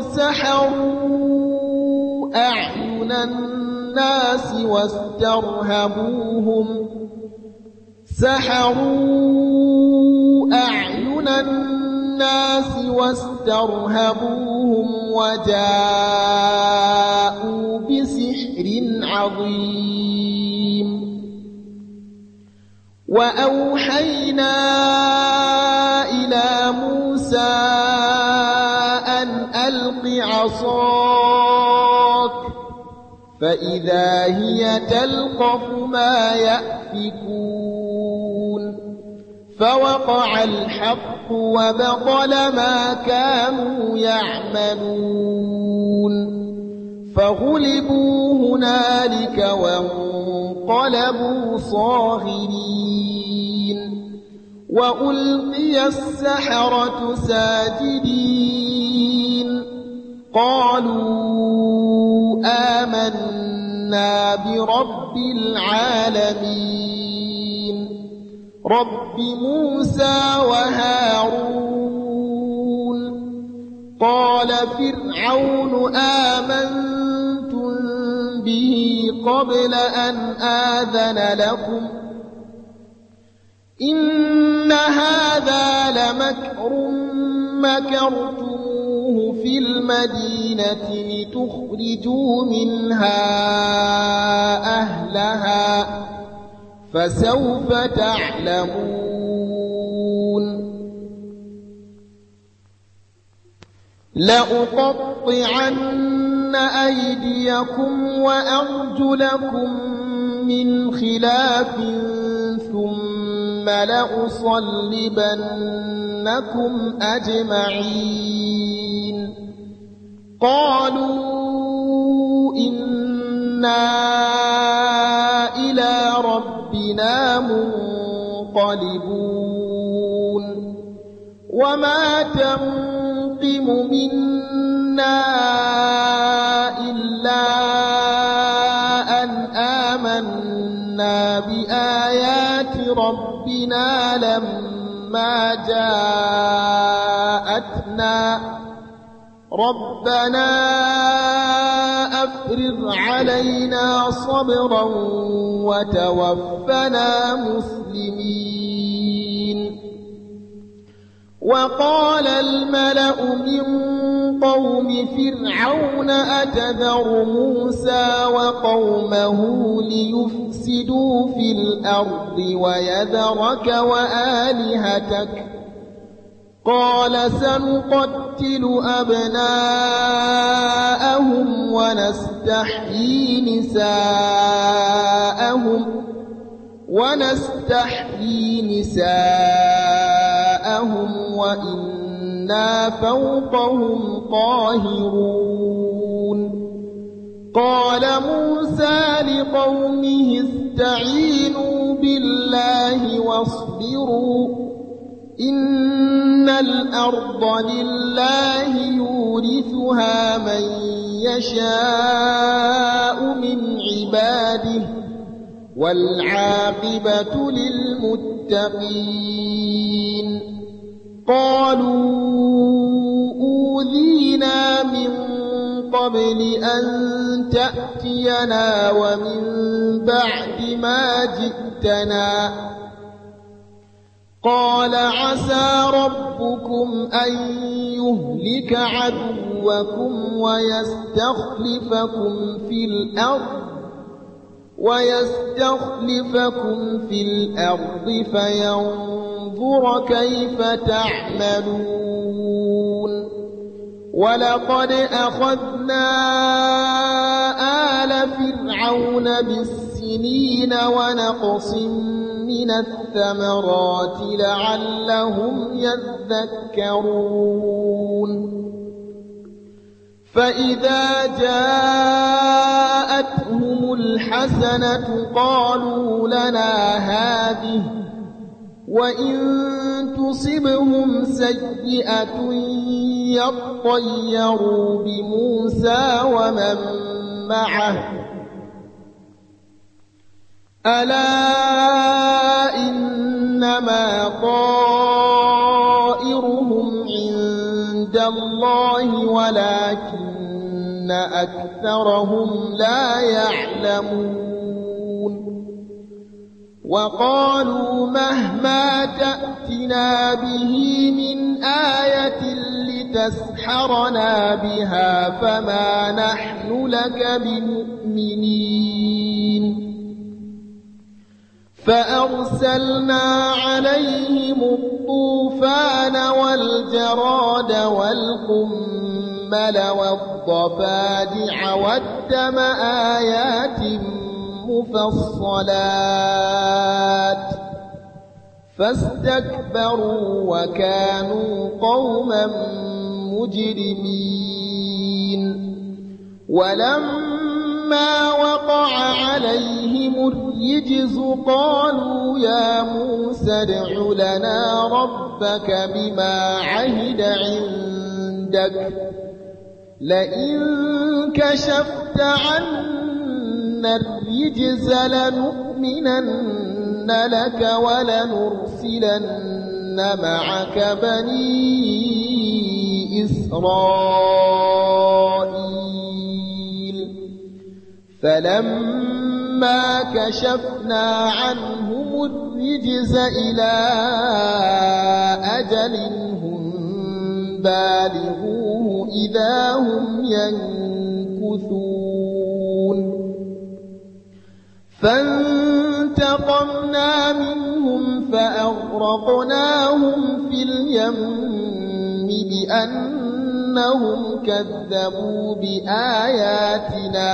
سحروا أعين الناس واسترهبوهم سحروا أعين الناس واسترهبوهم وجاءوا بسحر عظيم وأوحينا إلى موسى أن ألق عصاك فإذا هي تلقف ما يأفكون فوقع الحق وبطل ما كانوا يعملون فغلبوا هنالك وانقلبوا صاغرين وألقي السحرة ساجدين قالوا آمنا برب العالمين رب موسى وهارون قال فرعون آمنتم به قبل أن آذن لكم إن هذا لمكر مكرتموه في المدينة لتخرجوا منها أهلها فسوف تعلمون لأقطعن أيديكم وأرجلكم من خلاف ثم لأصلبنكم أجمعين قالوا إنا إلى ربنا منقلبون وما تنقم منا إلا أن آمنا بآيات ربنا لما جاءتنا ربنا أفرغ علينا صبرا وتوفنا مسلمين وقال الملأ من قوم فرعون أتذر موسى وقومه ليفسدوا في الأرض ويذرك وآلهتك قال سنقتل أبناءهم ونستحيي نساءهم ونستحيي نساءهم وإنا فوقهم قاهرون قال موسى لقومه استعينوا بالله واصبروا إن الأرض لله يورثها من يشاء من عباده والعاقبة للمتقين قالوا أوذينا من قبل أن تأتينا ومن بعد ما جئتنا قال عسى ربكم أن يهلك عدوكم ويستخلفكم في الأرض ويستخلفكم في الأرض فينظر كيف تعملون ولقد أخذنا آل فرعون فرعون بالسنين ونقص من الثمرات لعلهم يذكرون فإذا جاءتهم الحسنة قالوا لنا هذه وإن تصبهم سيئة يطيروا بموسى ومن معه ألا إنما طائرهم عند الله ولكن أكثرهم لا يعلمون وقالوا مهما تأتنا به من آية لتسحرنا بها فما نحن لك بمؤمنين فأرسلنا عليهم الطوفان والجراد والقمل والضفادع والدم آيات مفصلات فاستكبروا وكانوا قوما مجرمين ولما وقع عليهم الرجز قالوا يا موسى ادع لنا ربك بما عهد عندك لئن كشفت عنا الرجز لنؤمنن لك ولنرسلن معك بني إسرائيل فلما كشفنا عنهم الرجز إلى أجل هم بالغوه إذا هم ينكثون فانتقمنا منهم فأغرقناهم في اليم بأنهم كذبوا بآياتنا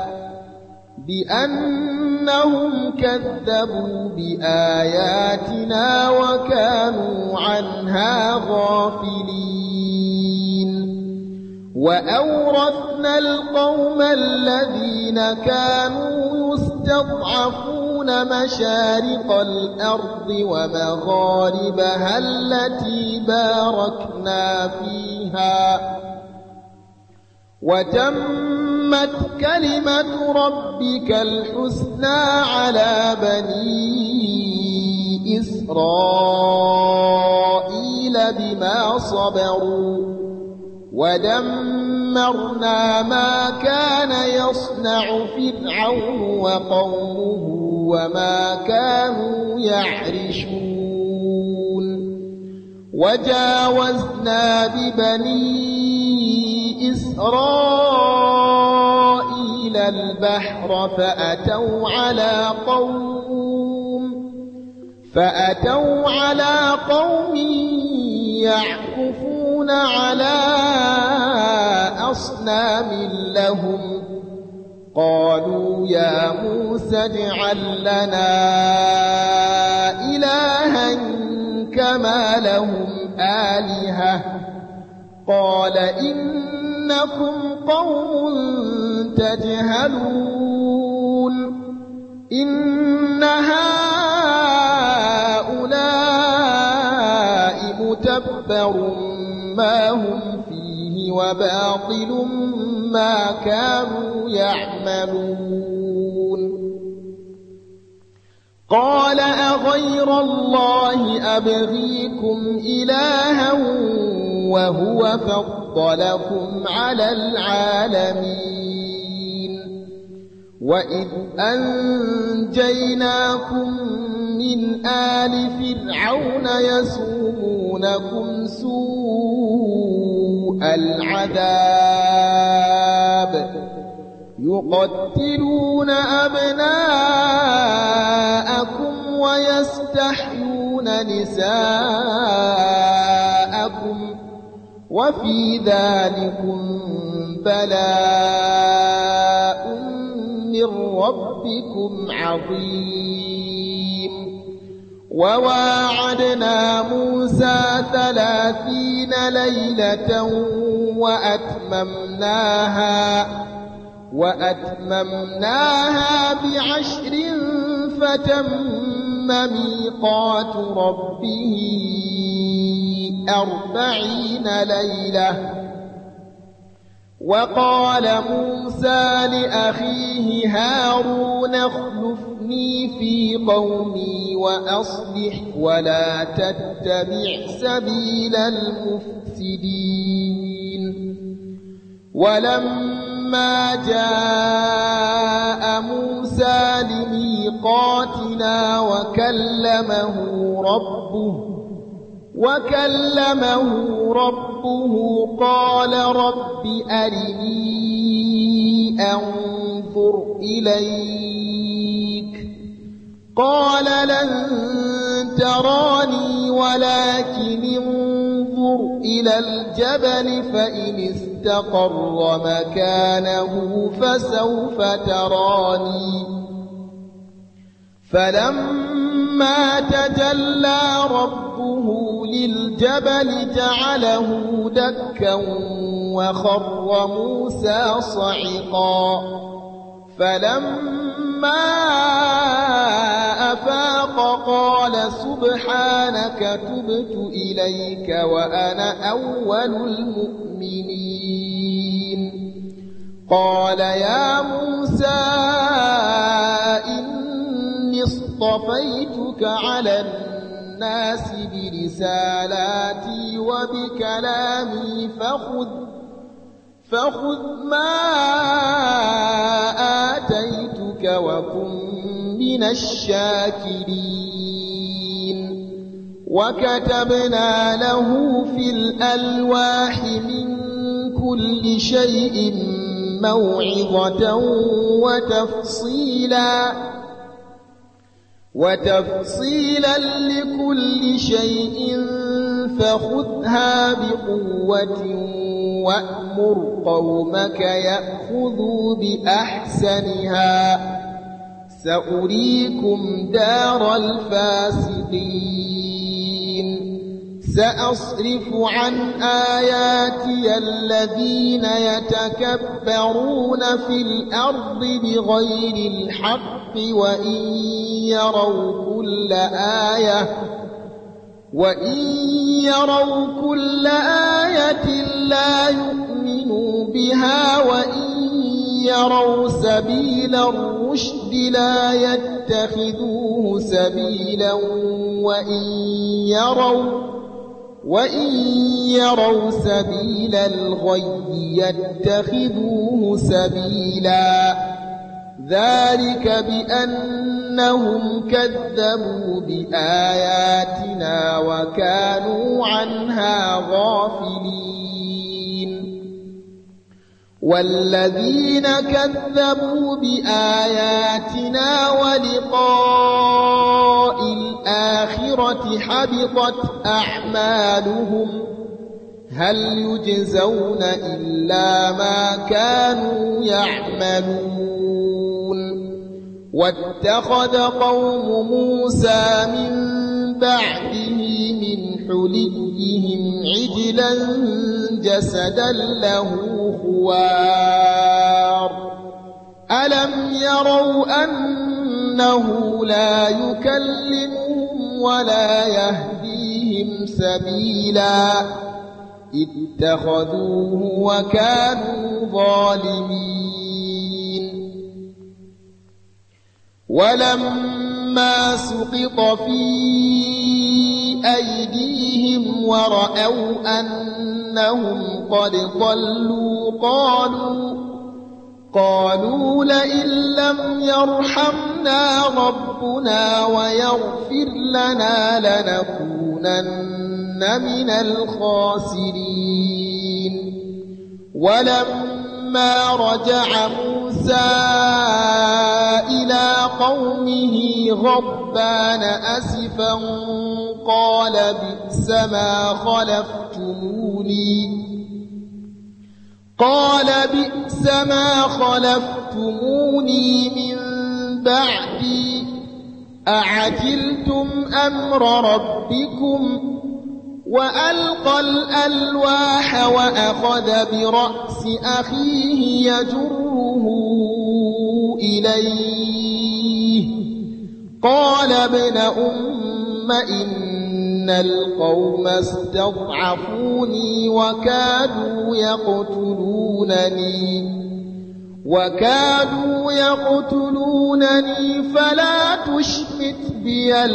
بأنهم كذبوا بآياتنا وكانوا عنها غافلين وأورثنا القوم الذين كانوا يستضعفون مشارق الأرض ومغاربها التي باركنا فيها وتمت كلمة ربك الحسنى على بني إسرائيل بما صبروا ودمرنا ما كان يصنع فرعون وقومه وما كانوا يعرشون وجاوزنا ببني إسرائيل البحر فأتوا على قوم فأتوا على قوم يعكفون على أصنام لهم قالوا يا موسى اجعل لنا إلها كما لهم آلهة قال إنكم قوم تجهلون إن هؤلاء متبر ما هم فيه وباطل ما كانوا يعملون قال أغير الله أبغيكم إلها وهو فضلكم على العالمين وإذ أنجيناكم من آل فرعون يسومونكم سوء العذاب يقتلون أبناءكم ويستحيون نساءكم وفي ذلكم بلاء من من ربكم عظيم. وواعدنا موسى ثلاثين ليلة وأتممناها وأتممناها بعشر فتم ميقات ربه أربعين ليلة. وقال موسى لأخيه هارون اخلفني في قومي وأصلح ولا تتبع سبيل المفسدين. ولما جاء موسى لميقاتنا وكلمه ربه وكلمه ربه قال رب أرني أنظر إليك. قال لن تراني ولكن انظر إلى الجبل فإن استقر مكانه فسوف تراني. فلما تجلى ربه للجبل جعله دكا وخر موسى صعقا. فلما أفاق قال سبحانك تبت إليك وأنا أول المؤمنين. قال يا موسى إني اصطفيتك على الناس برسالاتي وبكلامي فخذ فخذ ما آتيتك وكن من الشاكرين. وكتبنا له في الألواح من كل شيء موعظة وتفصيلا وتفصيلا لكل شيء فخذها بقوة وأمر قومك يأخذوا بأحسنها سأريكم دار الفاسقين. سأصرف عن آياتي الذين يتكبرون في الأرض بغير الحق وإن يروا كل آية وإن يروا كل آية لا يؤمنوا بها وإن يروا سبيل الرشد لا يتخذوه سبيلا وإن يروا وإن يروا سبيل الغي يتخذوه سبيلا. ذلك بأنهم كذبوا بآياتنا وكانوا عنها غافلين. والذين كذبوا بآياتنا ولقاء الآخرة حبطت أعمالهم هل يجزون إلا ما كانوا يعملون. واتخذ قوم موسى من بعده من حليهم عجلا جسدا له خوار. ألم يروا أنه لا يكلمهم ولا يهديهم سبيلا اتخذوه وكانوا ظالمين. ولما سقط في أيديهم ورأوا أنهم قد ضلوا قالوا قالوا لئن لم يرحمنا ربنا ويغفر لنا لنكونن من الخاسرين. ولما رجع موسى إلى قومه غضبان أسفا قال بئس ما خلفتموني قال بئس ما خلفتموني من بعدي أعجلتم أمر ربكم وألقى الألواح وأخذ برأس أخيه يجره إليه قال ابن أم إن القوم استضعفوني وكادوا يقتلونني وكادوا يقتلونني فلا تشمت بي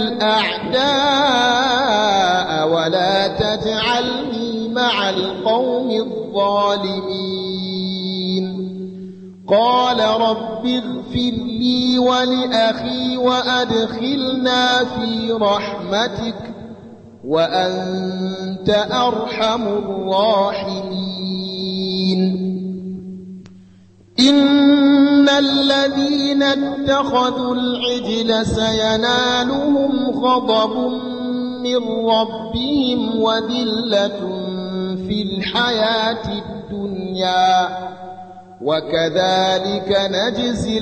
الأعداء ولا تجعلني مع القوم الظالمين قال رب اغفر لي ولأخي وأدخلنا في رحمتك وأنت أرحم الراحمين إن الذين اتخذوا العجل سينالهم غضب من ربهم وذلة في الحياة الدنيا وكذلك نجزي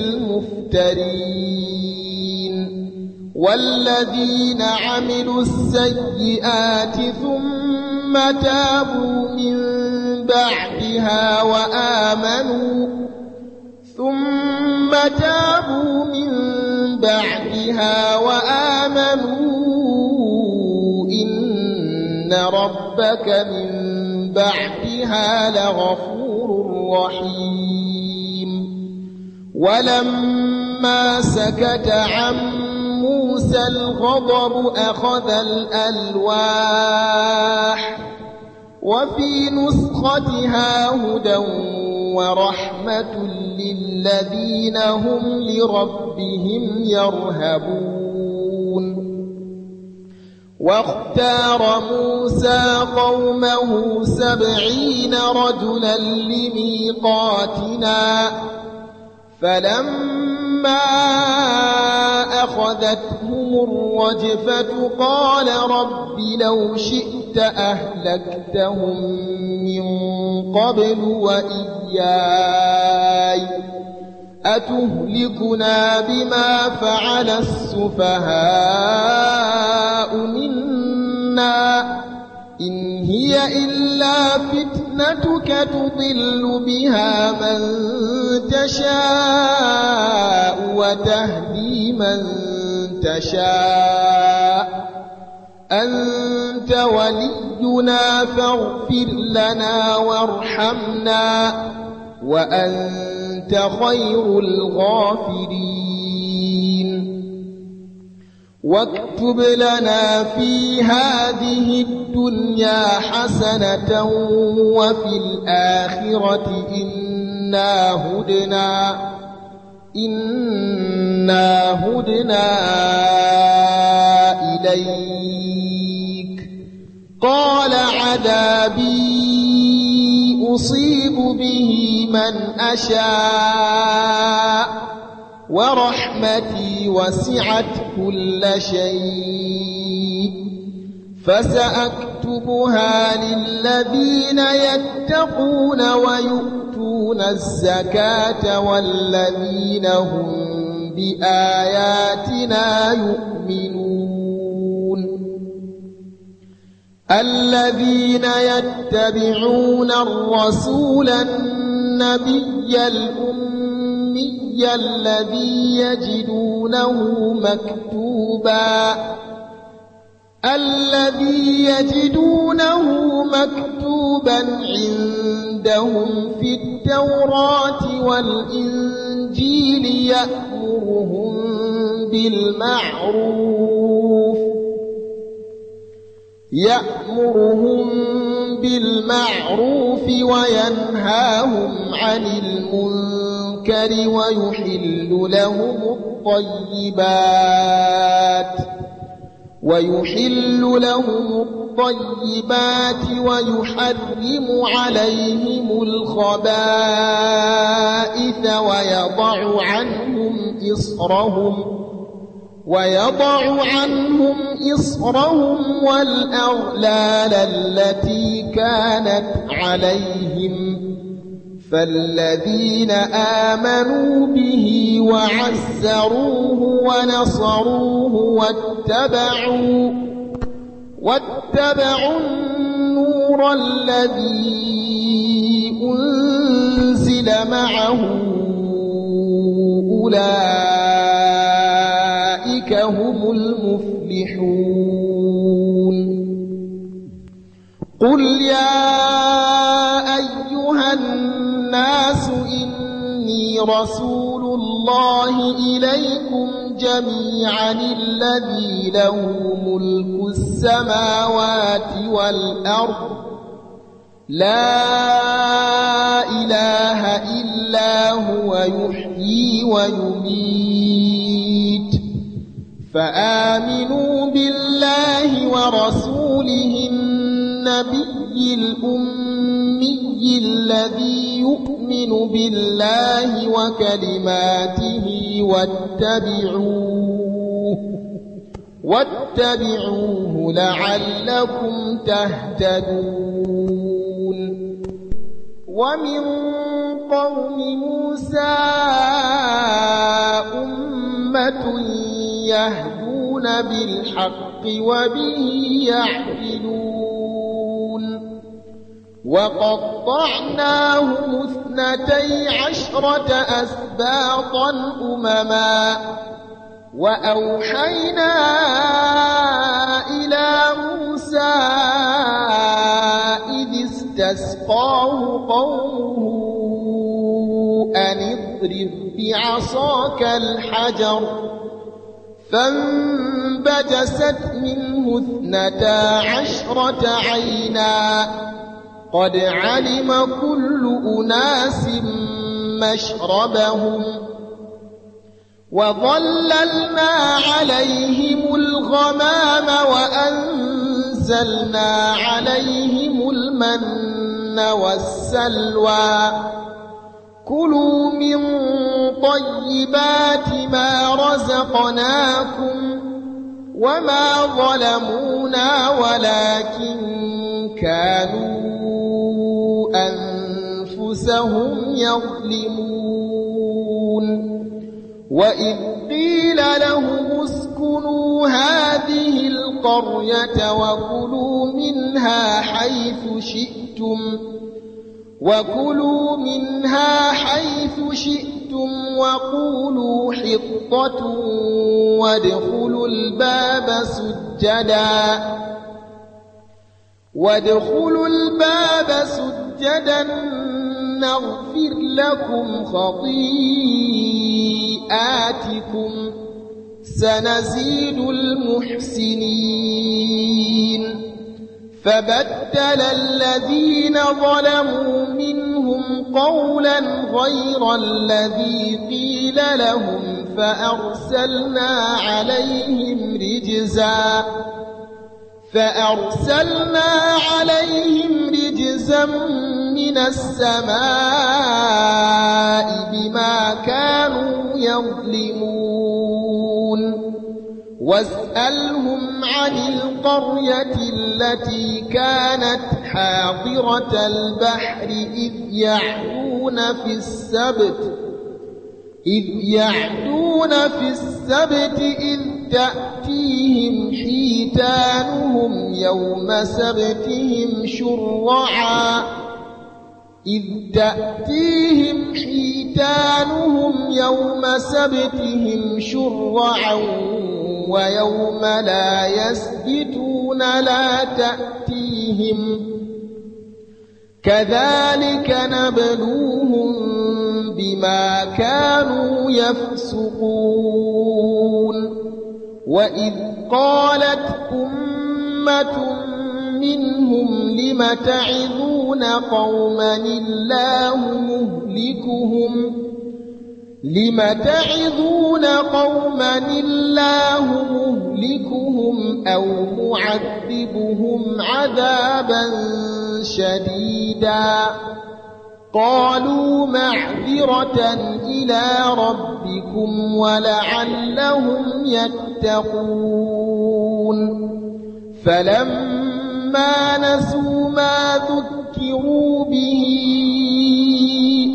المفترين والذين عملوا السيئات ثم تابوا من بعدها وآمنوا ثم تابوا من بعدها وآمنوا إن ربك من بعدها لغفور رحيم ولما سكت عن موسى الغضب أخذ الألواح وفي نسختها هدى ورحمة للذين هم لربهم يرهبون واختار موسى قومه سبعين رجلا لميقاتنا فلما أخذتهم الرجفة قال رب لو شئت أهلكتهم من قبل وإياي أتهلكنا بما فعل السفهاء منا إن هي إلا فتنتك تضل بها من تشاء وتهدي من تشاء أنت ولينا فاغفر لنا وارحمنا وأنت خير الغافرين واكتب لنا في هذه الدنيا حسنة وفي الآخرة إنا هدنا إنا هدنا إليك قال عذابي أصيب به من أشاء ورحمتي وسعت كل شيء فسأكتبها للذين يتقون ويؤتون الزكاة والذين هم بآياتنا يؤمنون الذين يتبعون الرسول النبي الأمي الذي يجدونه مكتوبا الذي يجدونه مكتوبا عندهم في التوراة والإنجيل يأمرهم بالمعروف يأمرهم بالمعروف وينهاهم عن المنكر ويحل لهم الطيبات ويحل لهم الطيبات ويحرم عليهم الخبائث ويضع عنهم إصرهم ويضع عنهم إصرهم والأغلال التي كانت عليهم فالذين آمنوا به وعزروه ونصروه واتبعوا واتبعوا النور الذي أنزل معه أولئك هم المفلحون. قل يا أيها الناس إني رسول الله إليكم جميعا الذي له ملك السماوات والأرض لا إله إلا هو يحيي ويميت فآمنوا بالله ورسوله النبي الأمي الذي يؤمن بالله وكلماته واتبعوه واتبعوه لعلكم تهتدون. ومن قوم موسى أمة يهدون بالحق وبه يعدلون وقطعناهم اثنتي عشرة أسباطا أمما وأوحينا إلى موسى إذ استسقاه قومه أن اضرب بعصاك الحجر فانبجست منه اثنتا عشرة عينا قد علم كل أناس مشربهم وظللنا عليهم الغمام وأنزلنا عليهم المن والسلوى كلوا من طيبات ما رزقناكم وما ظلمونا ولكن كانوا أنفسهم يظلمون. وإذ قيل لهم اسكنوا هذه القرية وكلوا منها حيث شئتم وكلوا منها حيث شئتم وقولوا حطة وادخلوا الباب سجدا وادخلوا الباب سجدا نغفر لكم خطيئاتكم سنزيد المحسنين. فبدل الذين ظلموا منهم قولا غير الذي قيل لهم فأرسلنا عليهم رجزا فأرسلنا عليهم رجزا من السماء بما كانوا يظلمون. واسألهم عن القرية التي كانت حاضرة البحر إذ يعدون في السبت إذ يعدون في السبت إذ تأتيهم حيتانهم يوم سبتهم شرعا إذ تأتيهم حيتانهم يوم سبتهم شرعا ويوم لا يسبتون لا تأتيهم كذلك نبلوهم بما كانوا يفسقون. وإذ قالت أمة منهم لم تعظون قوما الله مهلكهم لم تعظون قوما الله مهلكهم أو معذبهم عذابا شديدا قالوا معذرة إلى ربكم ولعلهم يتقون. فلما نسوا ما ذكروا به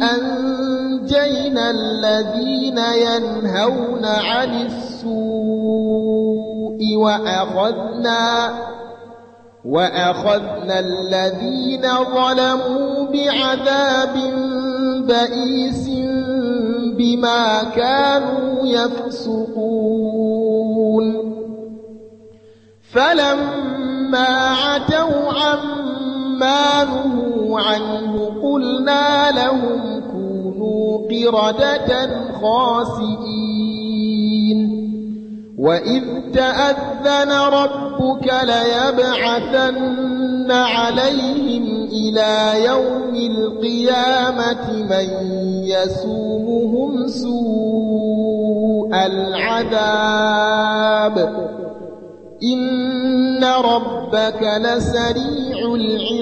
الذين ينهون عن السوء وأخذنا وأخذنا الذين ظلموا بعذاب بئيس بما كانوا يفسقون فلما عتوا عما نهوا عنه قلنا لهم كونوا قردة خاسئين وإذ تأذن ربك ليبعثن عليهم إلى يوم القيامة من يسومهم سوء العذاب إن ربك لسريع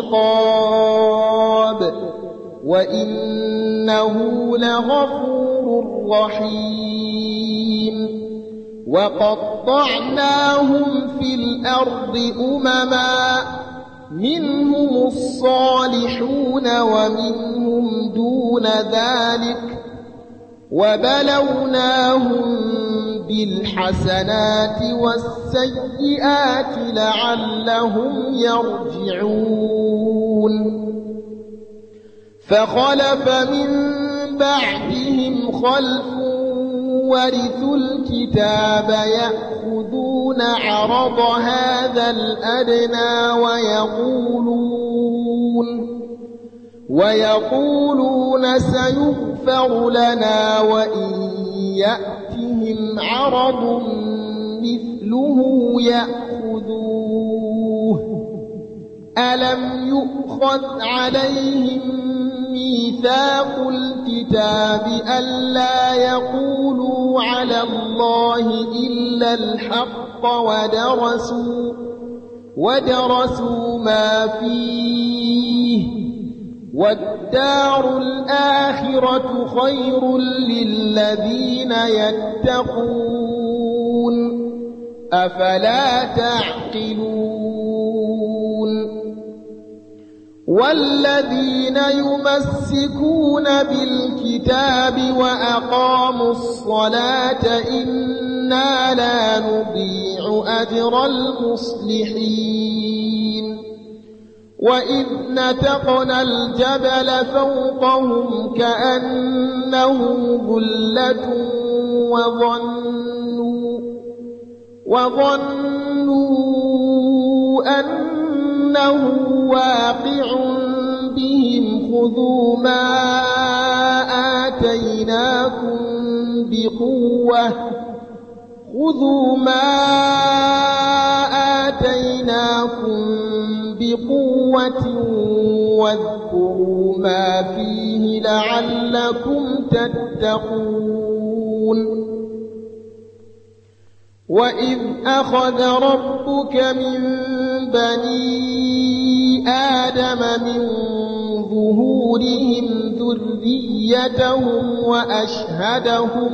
العقاب وإنه لغفور رحيم وقطعناهم في الأرض أمما منهم الصالحون ومنهم دون ذلك وبلوناهم بالحسنات والسيئات لعلهم يرجعون فخلف من بعدهم خلف ورثوا الكتاب يأخذون عرض هذا الأدنى ويقولون ويقولون سيغفر لنا وإن يأتهم عرض مثله يأخذوه ألم يؤخذ عليهم ميثاق الكتاب ألا يقولوا على الله إلا الحق ودرسوا ودرسوا ما فيه والدار الآخرة خير للذين يتقون أفلا تعقلون والذين يمسكون بالكتاب وأقاموا الصلاة إنا لا نضيع أجر المصلحين وإذ نتقنا الجبل فوقهم كأنه ظلة وظنوا وظنوا أنه واقع بهم خذوا ما آتيناكم بقوة خذوا ما آتيناكم بقوة واذكروا ما فيه لعلكم تتقون وإذ أخذ ربك من بني آدم من ظهورهم ذريتهم وأشهدهم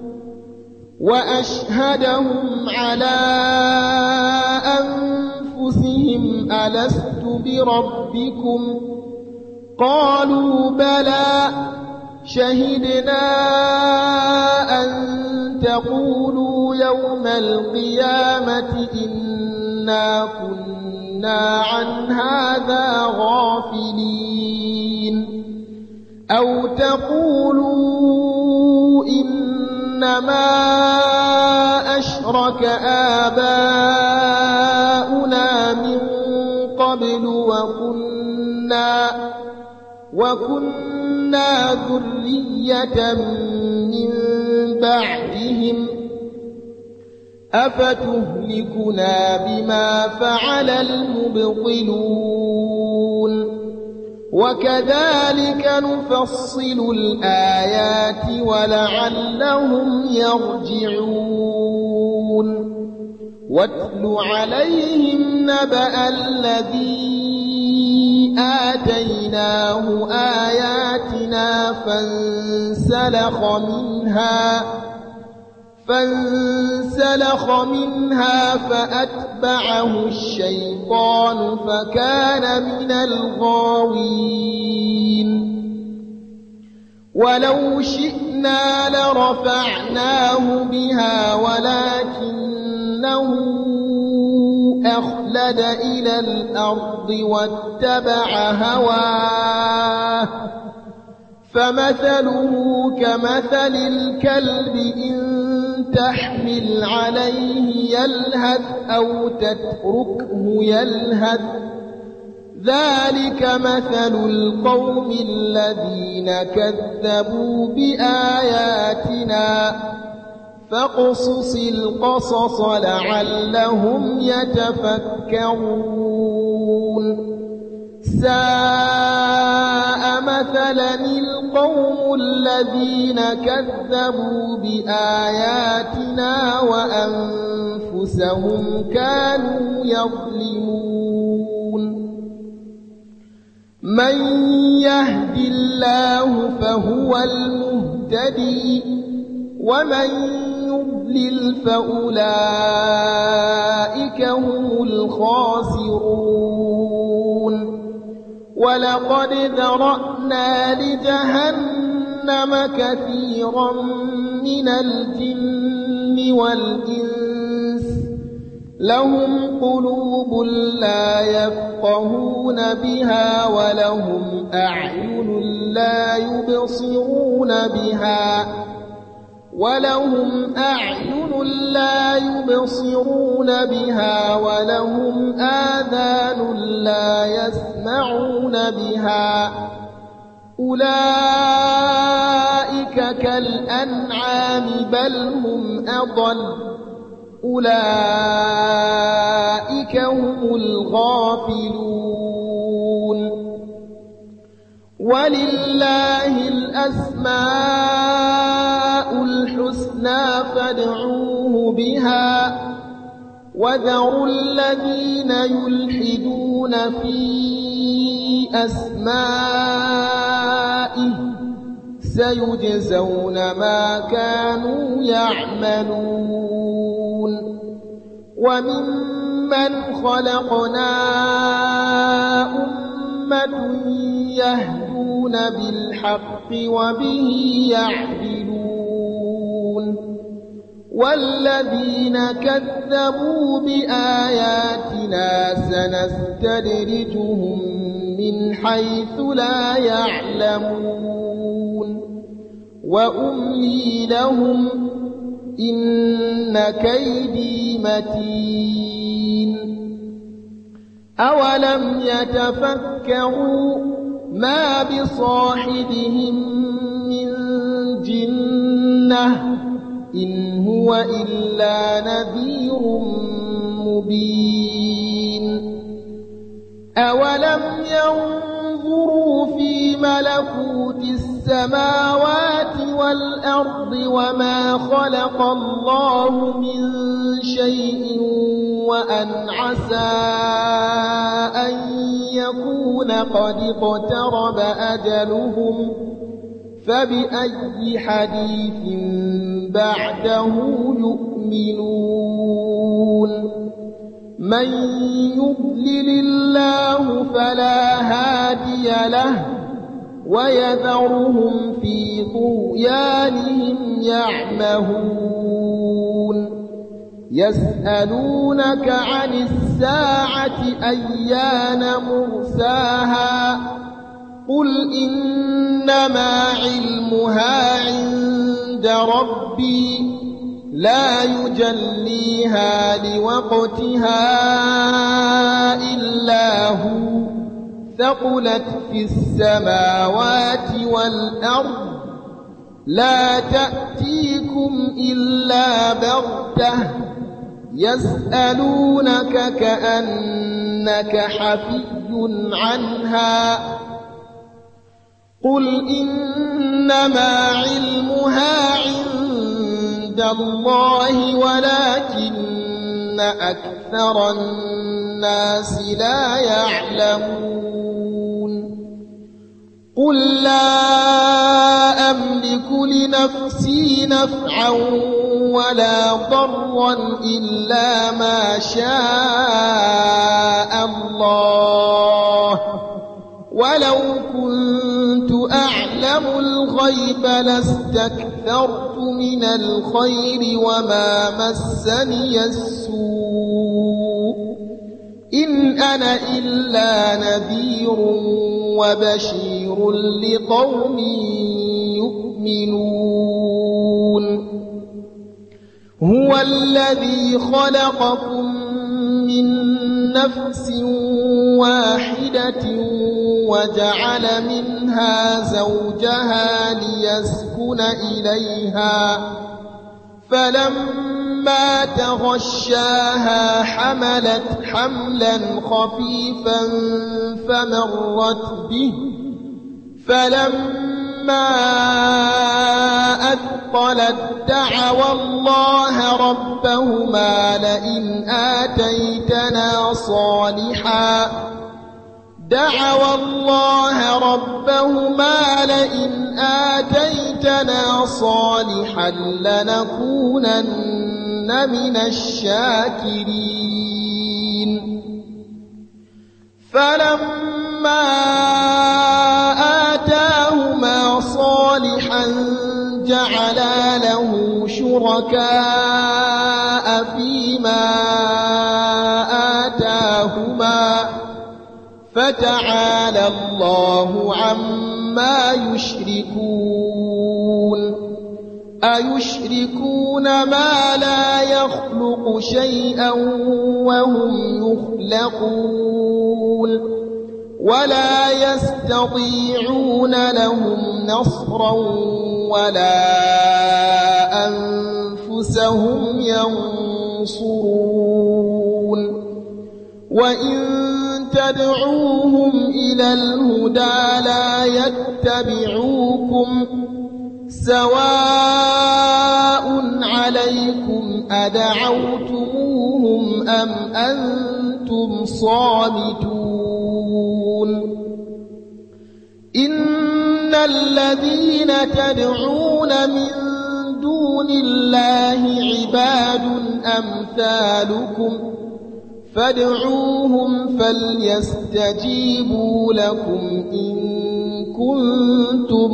وأشهدهم على أنفسهم ألست بربكم قالوا بلى شهدنا أن تقولوا يوم القيامة إنا كنا عن هذا غافلين أو تقولوا إنما أشرك آباؤنا من قبل وكنا وكنا ذرية من بعدهم أفتهلكنا بما فعل المبطلون وكذلك نفصل الآيات ولعلهم يرجعون واتل عليهم نبأ الذي آتيناه آياتنا فانسلخ منها فانسلخ منها فأتبعه الشيطان فكان من الغاوين ولو شئنا لرفعناه بها ولكنه أخلد إلى الأرض واتبع هواه فمثله كمثل الكلب إن تحمل عليه يلهث أو تتركه يلهث ذلك مثل القوم الذين كذبوا بآياتنا فاقصص القصص لعلهم يتفكرون ساء مثلا القوم الذين كذبوا بآياتنا وأنفسهم كانوا يظلمون من يهد الله فهو المهتدي ومن يضلل فأولئك هم الخاسرون ولقد ذرأنا لجهنم كثيرا من الجن والإنس لهم قلوب لا يفقهون بها ولهم أعين لا يبصرون بها ولهم أعين لا يبصرون بها ولهم آذان لا يسمعون بها أولئك كالأنعام بل هم أضل أولئك هم الغافلون ولله الأسماء الحسنى فادعوه بها وذروا الذين يلحدون في أسمائه سيجزون ما كانوا يعملون وممن خلقنا أمة يهدون بالحق وبه يعدلون والذين كذبوا بآياتنا سنستدرجهم من حيث لا يعلمون وأملي لهم إن كيدي متين أولم يتفكروا ما بصاحبهم من جنة إن هو إلا نذير مبين أولم ينظروا في ملكوت السماوات والأرض وما خلق الله من شيء وأن عسى أن يكون قد اقترب أجلهم فبأي حديث بعده يؤمنون من يضلل الله فلا هادي له ويذرهم في طغيانهم يعمهون يسألونك عن الساعة أيان مرساها قل إنما علمها عند ربي لا يجليها لوقتها إلا هو ثقلت في السماوات والأرض لا تأتيكم إلا بغتة يسألونك كأنك حفي عنها قل إنما علمها عند الله ولكن أكثر الناس لا يعلمون قل لا أملك لنفسي نفعا ولا ضرا إلا ما شاء الله ولو كنت أعلم الغيب الغيب لاستكثرت من الخير وما مسني السوء إن أنا إلا نذير وبشير لقوم يؤمنون هو الذي خلقكم من نفس واحدة وجعل منها زوجها ليسكن إليها فلما تغشاها حملت حملا خفيفا فمرت به فلما أثقلت دعوا الله ربهما لئن آتيتنا صالحا دعوا الله ربهما لئن آتيتنا صالحا لنكونن من الشاكرين فلما آتاهما صالحا جعلا له شركاء فيما آتاهما فتعالى الله عما يشركون أيشركون ما لا يخلق شيئا وهم يخلقون ولا يستطيعون لهم نصرا ولا أنفسهم ينصرون وإن تدعوهم إلى الهدى لا يتبعوكم سواء عليكم أدعوتموهم أم أنتم صامتون إن الذين تدعون من دون الله عباد أمثالكم فادعوهم فليستجيبوا لكم إن كنتم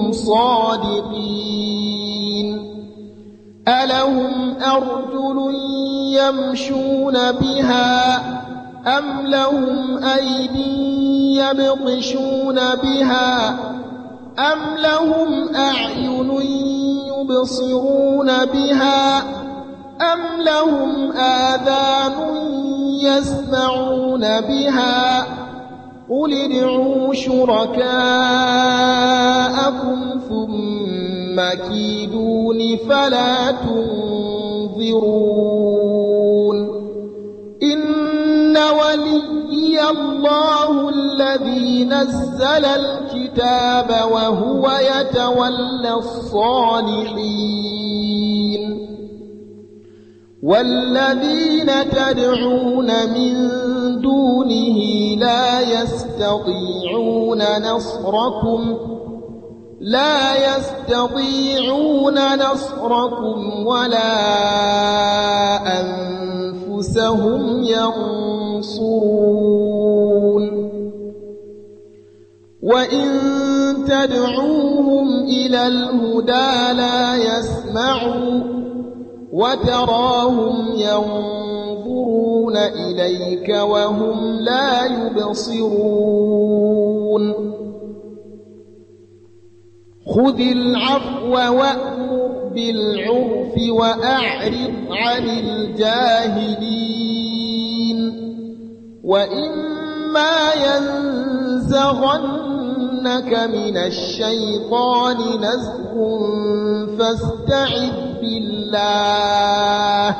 صادقين ألهم أرجل يمشون بها أم لهم أيدي يبطشون بها أم لهم أعين يبصرون بها أم لهم آذان يسمعون بها قل ادعوا شركاءكم ثم كيدون فلا تنظرون إن وليي الله الذي نزل الكتاب وهو يتولى الصالحين والذين تدعون من دونه لا يستطيعون نصركم لا يستطيعون نصركم ولا أنفسهم ينصرون وإن تدعوهم إلى الهدى لا يسمعوا وتراهم ينظرون إليك وهم لا يبصرون خذ العفو وأمر بالعرف وأعرض عن الجاهلين وإما ينزغنك من الشيطان نزغ فاستعذ بالله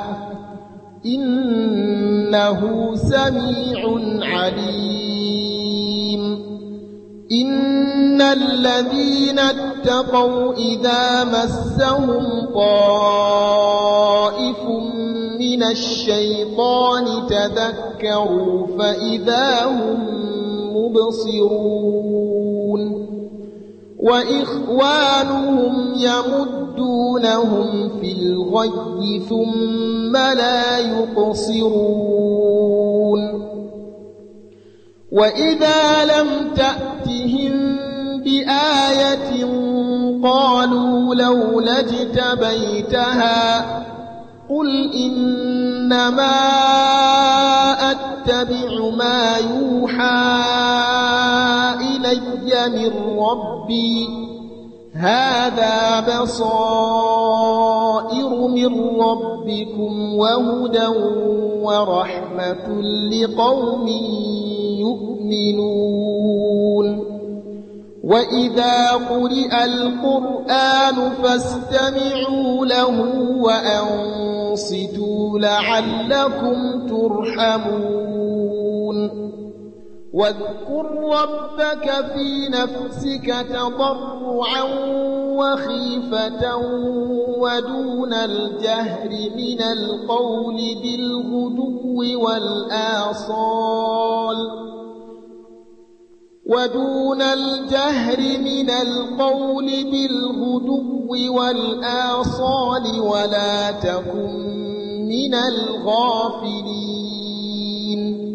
إنه سميع عليم إن الذين اتقوا إذا مسهم طائف من الشيطان تذكروا فإذا هم مبصرون وإخوانهم يمدونهم في الغي ثم لا يقصرون وإذا لم تأتهم بآية قالوا لولا اجتبيتها قل إنما أتبع ما يوحى إلي من ربي هذا بصائر من ربكم وهدى ورحمة لقوم يؤمنون وإذا قرئ القرآن فاستمعوا له وأنصتوا لعلكم ترحمون واذكر ربك في نفسك تضرعا وخيفة ودون الجهر من القول بالغدو والآصال ودون الجهر من القول بالغدو والآصال ولا تكن من الغافلين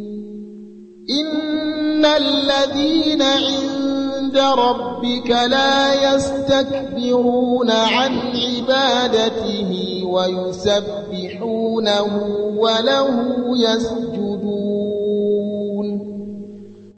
إن الذين عند ربك لا يستكبرون عن عبادته ويسبحونه وله يسجدون